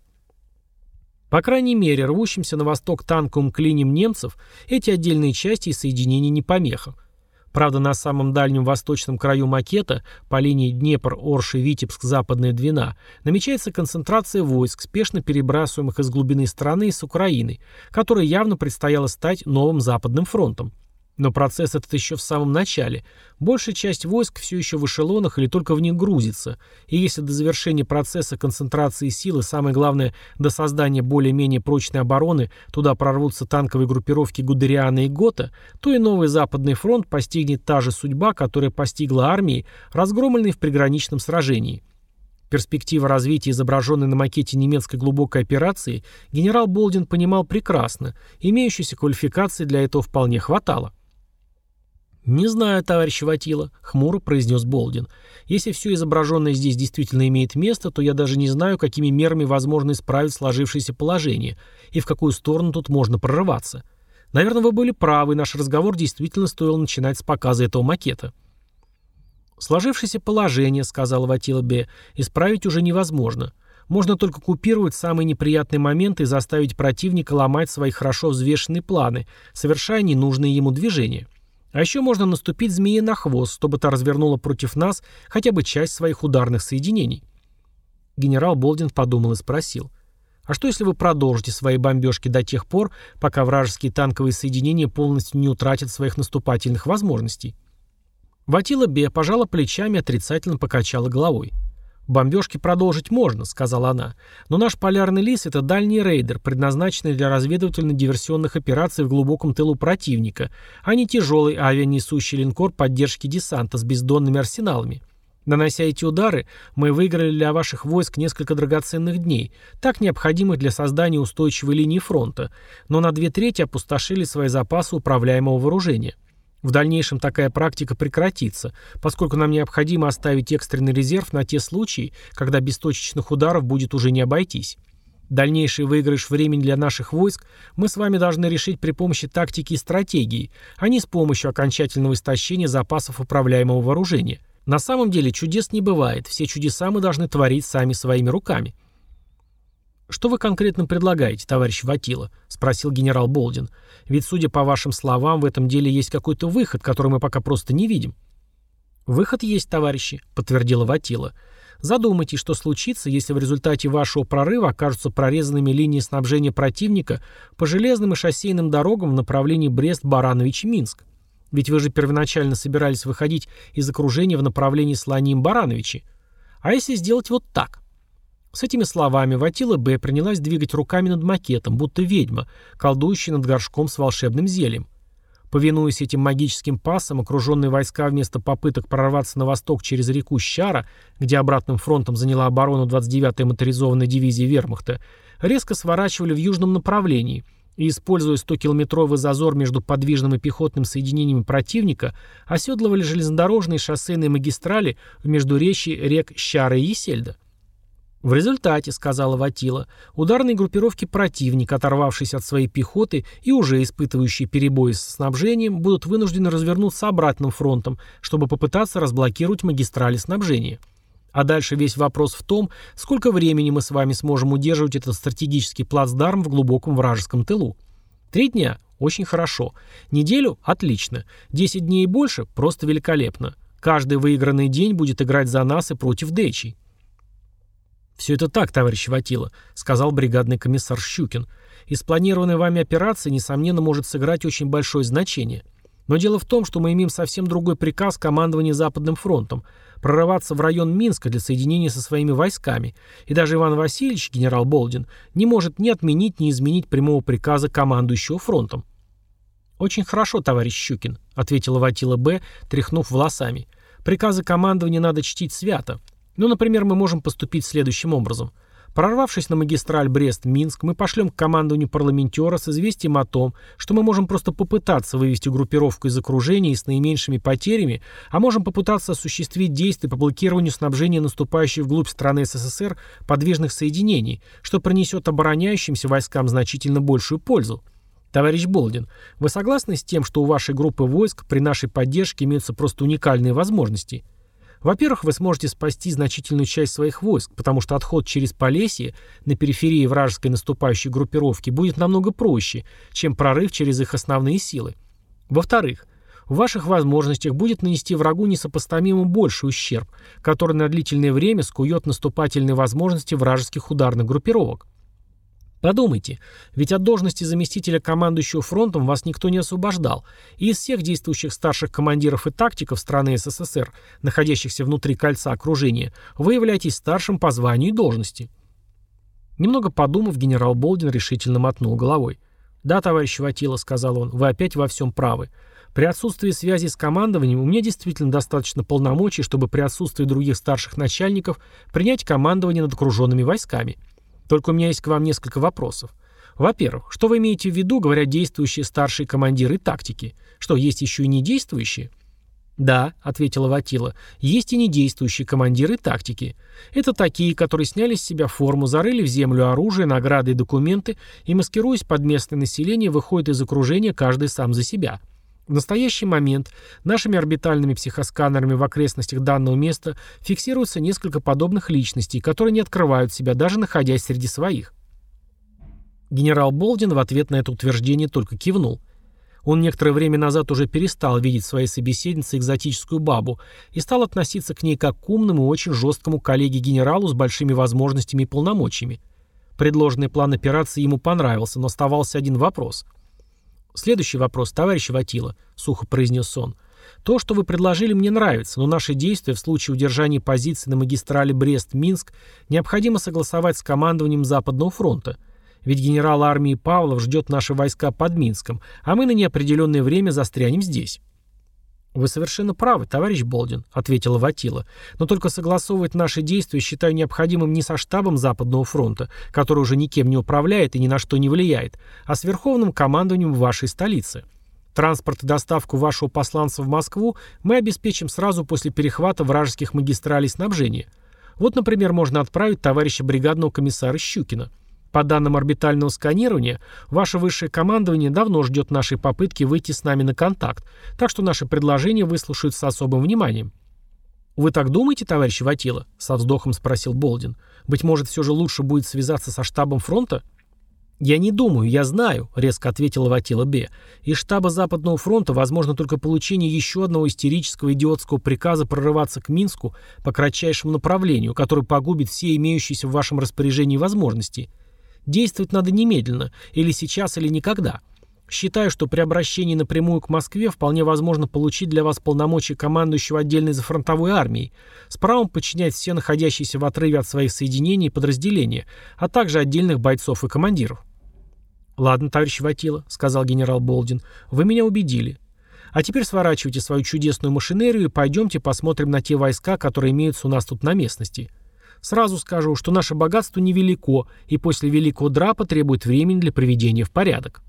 По крайней мере, рвущимся на восток танковым клиньям немцев эти отдельные части и соединения не помеха. Правда, на самом дальнем восточном краю макета, по линии Днепр, Орш и Витебск, Западная Двина, намечается концентрация войск, спешно перебрасываемых из глубины страны и с Украины, которой явно предстояло стать новым Западным фронтом. Но процесс этот еще в самом начале. Большая часть войск все еще в эшелонах или только в них грузится. И если до завершения процесса концентрации сил и, самое главное, до создания более-менее прочной обороны туда прорвутся танковые группировки Гудериана и Гота, то и новый Западный фронт постигнет та же судьба, которая постигла армии, разгромленной в приграничном сражении. Перспектива развития изображенной на макете немецкой глубокой операции генерал Болдин понимал прекрасно, имеющейся квалификации для этого вполне хватало. «Не знаю, товарищ Ватила», — хмуро произнес Болдин. «Если все изображенное здесь действительно имеет место, то я даже не знаю, какими мерами возможно исправить сложившееся положение и в какую сторону тут можно прорываться. Наверное, вы были правы, и наш разговор действительно стоило начинать с показа этого макета». «Сложившееся положение, — сказал Ватила Б, — исправить уже невозможно. Можно только купировать самые неприятные моменты и заставить противника ломать свои хорошо взвешенные планы, совершая ненужные ему движения. А еще можно наступить змее на хвост, чтобы та развернула против нас хотя бы часть своих ударных соединений». Генерал Болдин подумал и спросил: «А что, если вы продолжите свои бомбежки до тех пор, пока вражеские танковые соединения полностью не утратят своих наступательных возможностей?» Ватила Б пожала плечами и отрицательно покачала головой. «Бомбежки продолжить можно, — сказала она, — но наш полярный лис — это дальний рейдер, предназначенный для разведывательно-диверсионных операций в глубоком тылу противника, а не тяжелый авианесущий линкор поддержки десанта с бездонными арсеналами. Нанося эти удары, мы выиграли для ваших войск несколько драгоценных дней, так необходимых для создания устойчивой линии фронта, но на две трети опустошили свои запасы управляемого вооружения. В дальнейшем такая практика прекратится, поскольку нам необходимо оставить экстренный резерв на те случаи, когда без точечных ударов будет уже не обойтись. Дальнейший выигрыш времени для наших войск мы с вами должны решить при помощи тактики и стратегии, а не с помощью окончательного истощения запасов управляемого вооружения. На самом деле чудес не бывает, все чудеса мы должны творить сами своими руками». «Что вы конкретно предлагаете, товарищ Ватила?» — спросил генерал Болдин. «Ведь, судя по вашим словам, в этом деле есть какой-то выход, который мы пока просто не видим». «Выход есть, товарищи», — подтвердила Ватила. «Задумайтесь, что случится, если в результате вашего прорыва окажутся прорезанными линии снабжения противника по железным и шоссейным дорогам в направлении Брест-Баранович-Минск. Ведь вы же первоначально собирались выходить из окружения в направлении Слоним-Барановичи. А если сделать вот так?» С этими словами Ватила Б принялась двигать руками над макетом, будто ведьма, колдующая над горшком с волшебным зельем. Повинуясь этим магическим пассам, окруженные войска вместо попыток прорваться на восток через реку Щара, где обратным фронтом заняла оборону двадцать девятая моторизованная дивизия вермахта, резко сворачивали в южном направлении и, используя стокилометровый зазор между подвижным и пехотным соединениями противника, оседлывали железнодорожные и шоссейные магистрали в междуречии рек Щара и Есельда. «В результате, — сказала Ватила, — ударные группировки противника, оторвавшись от своей пехоты и уже испытывающие перебои с снабжением, будут вынуждены развернуться обратным фронтом, чтобы попытаться разблокировать магистрали снабжения. А дальше весь вопрос в том, сколько времени мы с вами сможем удерживать этот стратегический плацдарм в глубоком вражеском тылу. Три дня — очень хорошо. Неделю — отлично. Десять дней и больше — просто великолепно. Каждый выигранный день будет играть за нас и против Дэчей». «Все это так, товарищ Ватила», — сказал бригадный комиссар Щукин. «И спланированная вами операция, несомненно, может сыграть очень большое значение. Но дело в том, что мы имеем совсем другой приказ командования Западным фронтом — прорываться в район Минска для соединения со своими войсками, и даже Иван Васильевич, генерал Болдин, не может ни отменить, ни изменить прямого приказа командующего фронтом». «Очень хорошо, товарищ Щукин», — ответила Ватила Б, тряхнув волосами. «Приказы командования надо чтить свято. Ну, например, мы можем поступить следующим образом. Прорвавшись на магистраль Брест-Минск, мы пошлем к командованию парламентера с известием о том, что мы можем просто попытаться вывести группировку из окружения и с наименьшими потерями, а можем попытаться осуществить действия по блокированию снабжения наступающей вглубь страны СССР подвижных соединений, что принесет обороняющимся войскам значительно большую пользу. Товарищ Болдин, вы согласны с тем, что у вашей группы войск при нашей поддержке имеются просто уникальные возможности? Во-первых, вы сможете спасти значительную часть своих войск, потому что отход через Полесье на периферии вражеской наступающей группировки будет намного проще, чем прорыв через их основные силы. Во-вторых, в ваших возможностях будет нанести врагу несопоставимо больший ущерб, который на длительное время скует наступательные возможности вражеских ударных группировок. Подумайте, ведь от должности заместителя командующего фронтом вас никто не освобождал, и из всех действующих старших командиров и тактиков страны СССР, находящихся внутри кольца окружения, вы являетесь старшим по званию и должности. Немного подумав, генерал Болдин решительно мотнул головой. «Да, товарищ Ватила», — сказал он, — «вы опять во всем правы. При отсутствии связи с командованием у меня действительно достаточно полномочий, чтобы при отсутствии других старших начальников принять командование над окруженными войсками. Только у меня есть к вам несколько вопросов. Во-первых, что вы имеете в виду, говоря действующие старшие командиры тактики? Что, есть еще и недействующие?» «Да», — ответила Ватила, — «есть и недействующие командиры тактики. Это такие, которые сняли с себя форму, зарыли в землю оружие, награды и документы и, маскируясь под местное население, выходят из окружения каждый сам за себя. В настоящий момент нашими орбитальными психосканерами в окрестностях данного места фиксируется несколько подобных личностей, которые не открывают себя, даже находясь среди своих». Генерал Болдин в ответ на это утверждение только кивнул. Он некоторое время назад уже перестал видеть в своей собеседнице экзотическую бабу и стал относиться к ней как к умному и очень жесткому коллеге-генералу с большими возможностями и полномочиями. Предложенный план операции ему понравился, но оставался один вопрос. «Следующий вопрос, товарищ Ватила», — сухо произнес он. «То, что вы предложили, мне нравится, но наши действия в случае удержания позиций на магистрали Брест-Минск необходимо согласовать с командованием Западного фронта. Ведь генерал армии Павлов ждет наши войска под Минском, а мы на неопределенное время застрянем здесь». «Вы совершенно правы, товарищ Болдин», — ответила Ватила. «Но только согласовывать наши действия считаю необходимым не со штабом Западного фронта, который уже никем не управляет и ни на что не влияет, а с верховным командованием в вашей столице. Транспорт и доставку вашего посланца в Москву мы обеспечим сразу после перехвата вражеских магистралей снабжения. Вот, например, можно отправить товарища бригадного комиссара Щукина. По данным орбитального сканирования, ваше высшее командование давно ждет нашей попытки выйти с нами на контакт, так что наши предложения выслушают с особым вниманием». «Вы так думаете, товарищ Ватила?» — со вздохом спросил Болдин. «Быть может, все же лучше будет связаться со штабом фронта?» «Я не думаю, я знаю», — резко ответила Ватила Б. «Из штаба Западного фронта возможно только получение еще одного истерического идиотского приказа прорываться к Минску по кратчайшему направлению, который погубит все имеющиеся в вашем распоряжении возможности. Действовать надо немедленно, или сейчас, или никогда. Считаю, что при обращении напрямую к Москве вполне возможно получить для вас полномочия командующего отдельной зафронтовой армией, с правом подчинять все находящиеся в отрыве от своих соединений и подразделения, а также отдельных бойцов и командиров». «Ладно, товарищ Ватила», — сказал генерал Болдин, — «вы меня убедили. А теперь сворачивайте свою чудесную машинерию и пойдемте посмотрим на те войска, которые имеются у нас тут на местности. Сразу скажу, что наше богатство невелико, и после Великого Драпа требует времени для приведения в порядок».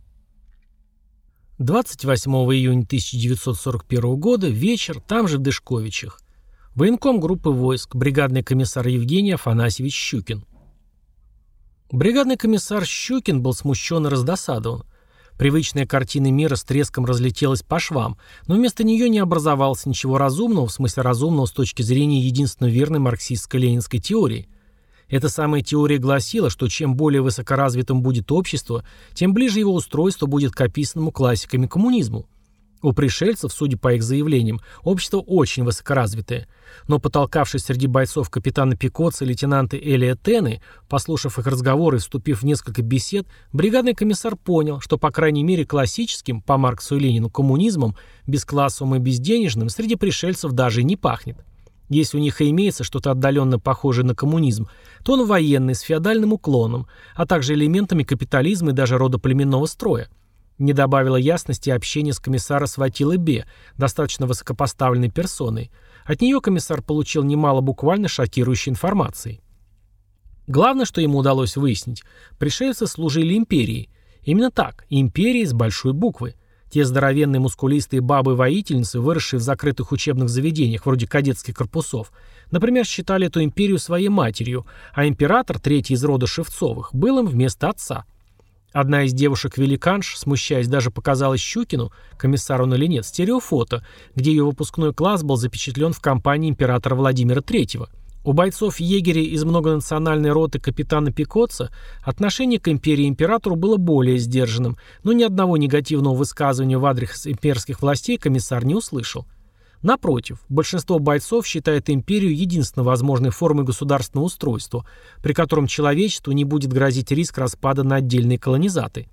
двадцать восьмого июня тысяча девятьсот сорок первого года, вечер, там же в Дышковичах. Военком группы войск, бригадный комиссар Евгений Афанасьевич Щукин. Бригадный комиссар Щукин был смущен и раздосадован. Привычная картина мира с треском разлетелась по швам, но вместо нее не образовалось ничего разумного, в смысле разумного с точки зрения единственно верной марксистско-ленинской теории. Эта самая теория гласила, что чем более высокоразвитым будет общество, тем ближе его устройство будет к описанному классиками коммунизму. У пришельцев, судя по их заявлениям, общество очень высокоразвитое. Но потолкавшись среди бойцов капитана Пикотца и лейтенанта Элия Тены, послушав их разговоры и вступив в несколько бесед, бригадный комиссар понял, что, по крайней мере, классическим, по Марксу и Ленину, коммунизмом, бесклассовым и безденежным, среди пришельцев даже и не пахнет. Если у них и имеется что-то отдаленно похожее на коммунизм, то он военный, с феодальным уклоном, а также элементами капитализма и даже родоплеменного строя. Не добавило ясности общение с комиссаром с Ватилой Б, достаточно высокопоставленной персоной. От нее комиссар получил немало буквально шокирующей информации. Главное, что ему удалось выяснить, пришельцы служили империи. Именно так, империи с большой буквы. Те здоровенные мускулистые бабы-воительницы, выросшие в закрытых учебных заведениях, вроде кадетских корпусов, например, считали эту империю своей матерью, а император, третий из рода Шевцовых, был им вместо отца. Одна из девушек-великанш, смущаясь, даже показала Щукину, комиссару он или нет, стереофото, где ее выпускной класс был запечатлен в компании императора Владимира Третьего. У бойцов-егерей из многонациональной роты капитана Пикотца отношение к империи и императору было более сдержанным, но ни одного негативного высказывания в адрес имперских властей комиссар не услышал. Напротив, большинство бойцов считает империю единственной возможной формой государственного устройства, при котором человечеству не будет грозить риск распада на отдельные колонизаты.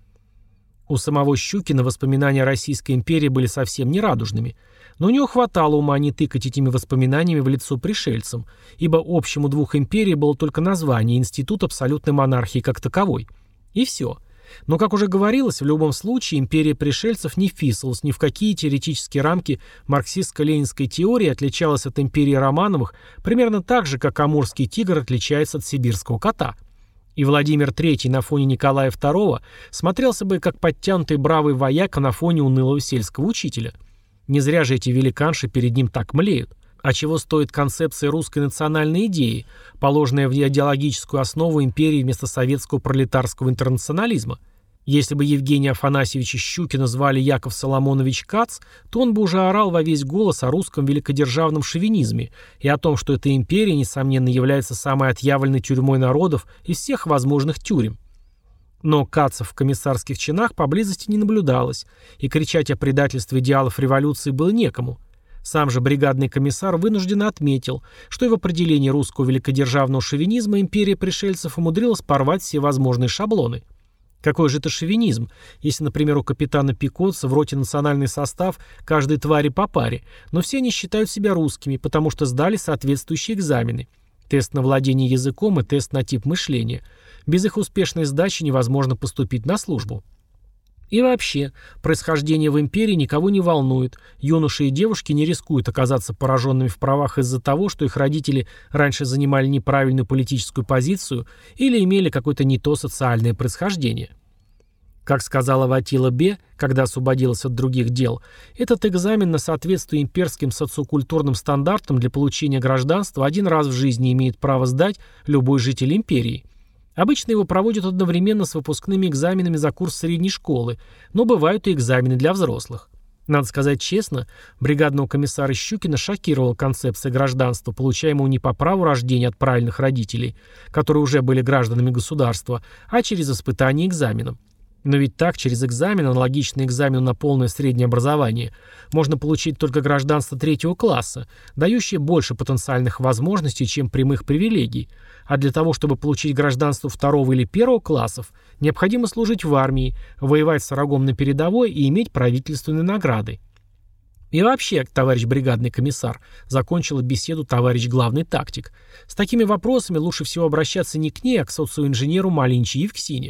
У самого Щукина воспоминания о Российской империи были совсем не радужными, но у него хватало ума не тыкать этими воспоминаниями в лицо пришельцам, ибо общему двух империй было только название, институт абсолютной монархии как таковой. И все. Но, как уже говорилось, в любом случае империя пришельцев не вписывалась ни в какие теоретические рамки марксистско-ленинской теории, отличалась от империи Романовых примерно так же, как амурский тигр отличается от сибирского кота. И Владимир Третий на фоне Николая Второго смотрелся бы как подтянутый бравый вояка на фоне унылого сельского учителя. Не зря же эти великанши перед ним так млеют. А чего стоит концепция русской национальной идеи, положенная в идеологическую основу империи вместо советского пролетарского интернационализма? Если бы Евгения Афанасьевича Щукина звали Яков Соломонович Кац, то он бы уже орал во весь голос о русском великодержавном шовинизме и о том, что эта империя, несомненно, является самой отъявленной тюрьмой народов из всех возможных тюрем. Но Кацов в комиссарских чинах поблизости не наблюдалось, и кричать о предательстве идеалов революции было некому. Сам же бригадный комиссар вынужденно отметил, что и в определении русского великодержавного шовинизма империя пришельцев умудрилась порвать все возможные шаблоны. Какой же это шовинизм, если, например, у капитана Пикотса в роте национальный состав каждой твари по паре, но все они считают себя русскими, потому что сдали соответствующие экзамены. Тест на владение языком и тест на тип мышления. Без их успешной сдачи невозможно поступить на службу. И вообще, происхождение в империи никого не волнует. Юноши и девушки не рискуют оказаться пораженными в правах из-за того, что их родители раньше занимали неправильную политическую позицию или имели какое-то не то социальное происхождение. Как сказала Ватила Бе, когда освободилась от других дел, этот экзамен на соответствие имперским социокультурным стандартам для получения гражданства один раз в жизни имеет право сдать любой житель империи. Обычно его проводят одновременно с выпускными экзаменами за курс средней школы, но бывают и экзамены для взрослых. Надо сказать честно, бригадного комиссара Щукина шокировала концепция гражданства, получаемого не по праву рождения от правильных родителей, которые уже были гражданами государства, а через испытание экзаменом. Но ведь так, через экзамен, аналогичный экзамену на полное среднее образование, можно получить только гражданство третьего класса, дающее больше потенциальных возможностей, чем прямых привилегий. А для того, чтобы получить гражданство второго или первого классов, необходимо служить в армии, воевать с врагом на передовой и иметь правительственные награды. И вообще, товарищ бригадный комиссар, закончила беседу товарищ главный тактик. С такими вопросами лучше всего обращаться не к ней, а к социоинженеру Малинчи Евксине.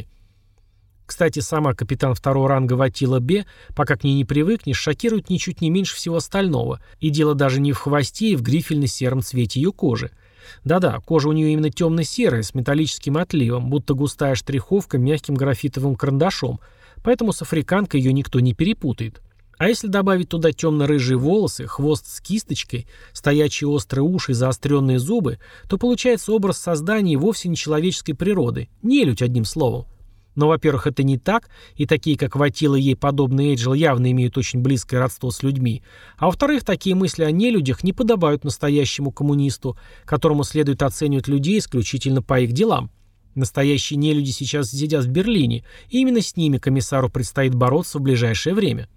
Кстати, сама капитан второго ранга Ватила Бе, пока к ней не привыкнешь, шокирует ничуть не меньше всего остального. И дело даже не в хвосте и в грифельно-сером цвете ее кожи. Да-да, кожа у нее именно темно-серая, с металлическим отливом, будто густая штриховка мягким графитовым карандашом, поэтому с африканкой ее никто не перепутает. А если добавить туда темно-рыжие волосы, хвост с кисточкой, стоячие острые уши и заостренные зубы, то получается образ создания вовсе не человеческой природы, нелюдь одним словом. Но, во-первых, это не так, и такие, как Ватила и ей подобные Эйджел, явно имеют очень близкое родство с людьми. А во-вторых, такие мысли о нелюдях не подобают настоящему коммунисту, которому следует оценивать людей исключительно по их делам. Настоящие нелюди сейчас сидят в Берлине, и именно с ними комиссару предстоит бороться в ближайшее время.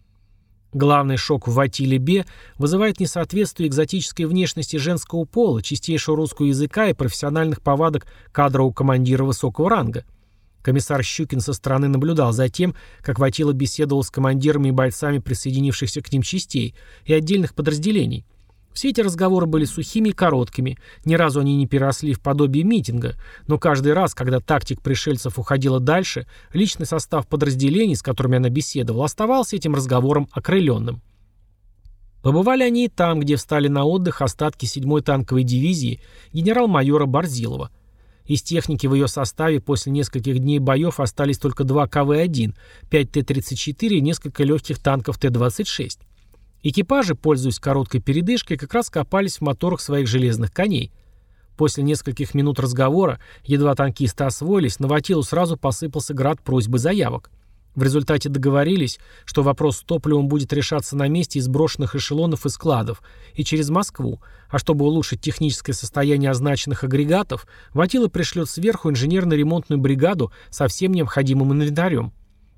Главный шок в Ватиле Бе вызывает несоответствие экзотической внешности женского пола, чистейшего русского языка и профессиональных повадок кадрового командира высокого ранга. Комиссар Щукин со стороны наблюдал за тем, как Ватила беседовал с командирами и бойцами присоединившихся к ним частей и отдельных подразделений. Все эти разговоры были сухими и короткими, ни разу они не переросли в подобие митинга, но каждый раз, когда тактик пришельцев уходила дальше, личный состав подразделений, с которыми она беседовала, оставался этим разговором окрыленным. Побывали они и там, где встали на отдых остатки седьмой танковой дивизии генерал-майора Борзилова. Из техники в ее составе после нескольких дней боев остались только два ка вэ один, пять тэ тридцать четыре и несколько легких танков тэ двадцать шесть. Экипажи, пользуясь короткой передышкой, как раз копались в моторах своих железных коней. После нескольких минут разговора, едва танкисты освоились, на Ватилу сразу посыпался град просьб и заявок. В результате договорились, что вопрос с топливом будет решаться на месте из брошенных эшелонов и складов и через Москву, а чтобы улучшить техническое состояние означенных агрегатов, Ватила пришлет сверху инженерно-ремонтную бригаду со всем необходимым инвентарем.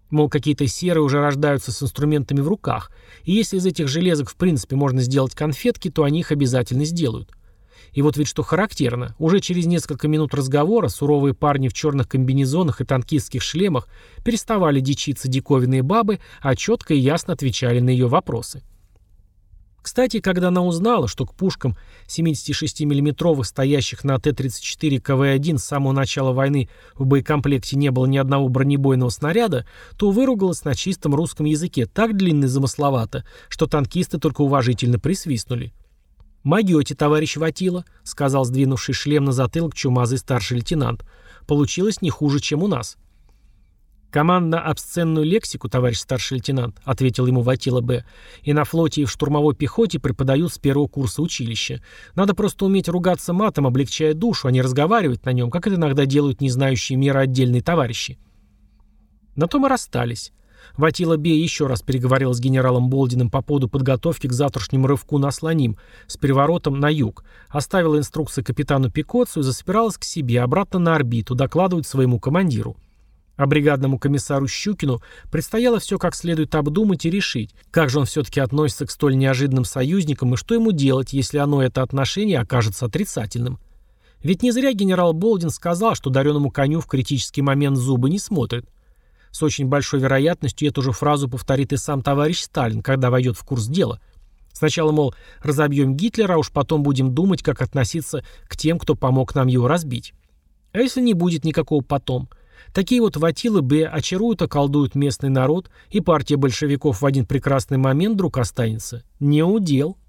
Мол, какие-то серые уже рождаются с инструментами в руках, и если из этих железок в принципе можно сделать конфетки, то они их обязательно сделают. И вот ведь что характерно, уже через несколько минут разговора суровые парни в черных комбинезонах и танкистских шлемах переставали дичиться диковинные бабы, а четко и ясно отвечали на ее вопросы. Кстати, когда она узнала, что к пушкам семидесятишестимиллиметровых, стоящих на Т тридцать четыре К В один с самого начала войны в боекомплекте не было ни одного бронебойного снаряда, то выругалась на чистом русском языке так длинно и замысловато, что танкисты только уважительно присвистнули. «Могете, товарищ Ватила», — сказал сдвинувший шлем на затылок чумазый старший лейтенант. «Получилось не хуже, чем у нас». «Командно-обсценную лексику, товарищ старший лейтенант», — ответил ему Ватила Б. «И на флоте, и в штурмовой пехоте преподают с первого курса училища. Надо просто уметь ругаться матом, облегчая душу, а не разговаривать на нем, как это иногда делают не знающие меры отдельные товарищи». На том и расстались. Ватила Б. еще раз переговорил с генералом Болдиным по поводу подготовки к завтрашнему рывку на Слоним с переворотом на юг, оставила инструкции капитану Пикоцу и засобиралась к себе, обратно на орбиту, докладывать своему командиру. А бригадному комиссару Щукину предстояло все как следует обдумать и решить, как же он все-таки относится к столь неожиданным союзникам и что ему делать, если оно, это отношение, окажется отрицательным. Ведь не зря генерал Болдин сказал, что дареному коню в критический момент зубы не смотрят. С очень большой вероятностью эту же фразу повторит и сам товарищ Сталин, когда войдет в курс дела. Сначала, мол, разобьем Гитлера, а уж потом будем думать, как относиться к тем, кто помог нам его разбить. А если не будет никакого потом? Такие вот Ватилы Б. очаруют, околдуют местный народ, и партия большевиков в один прекрасный момент вдруг останется не у дел.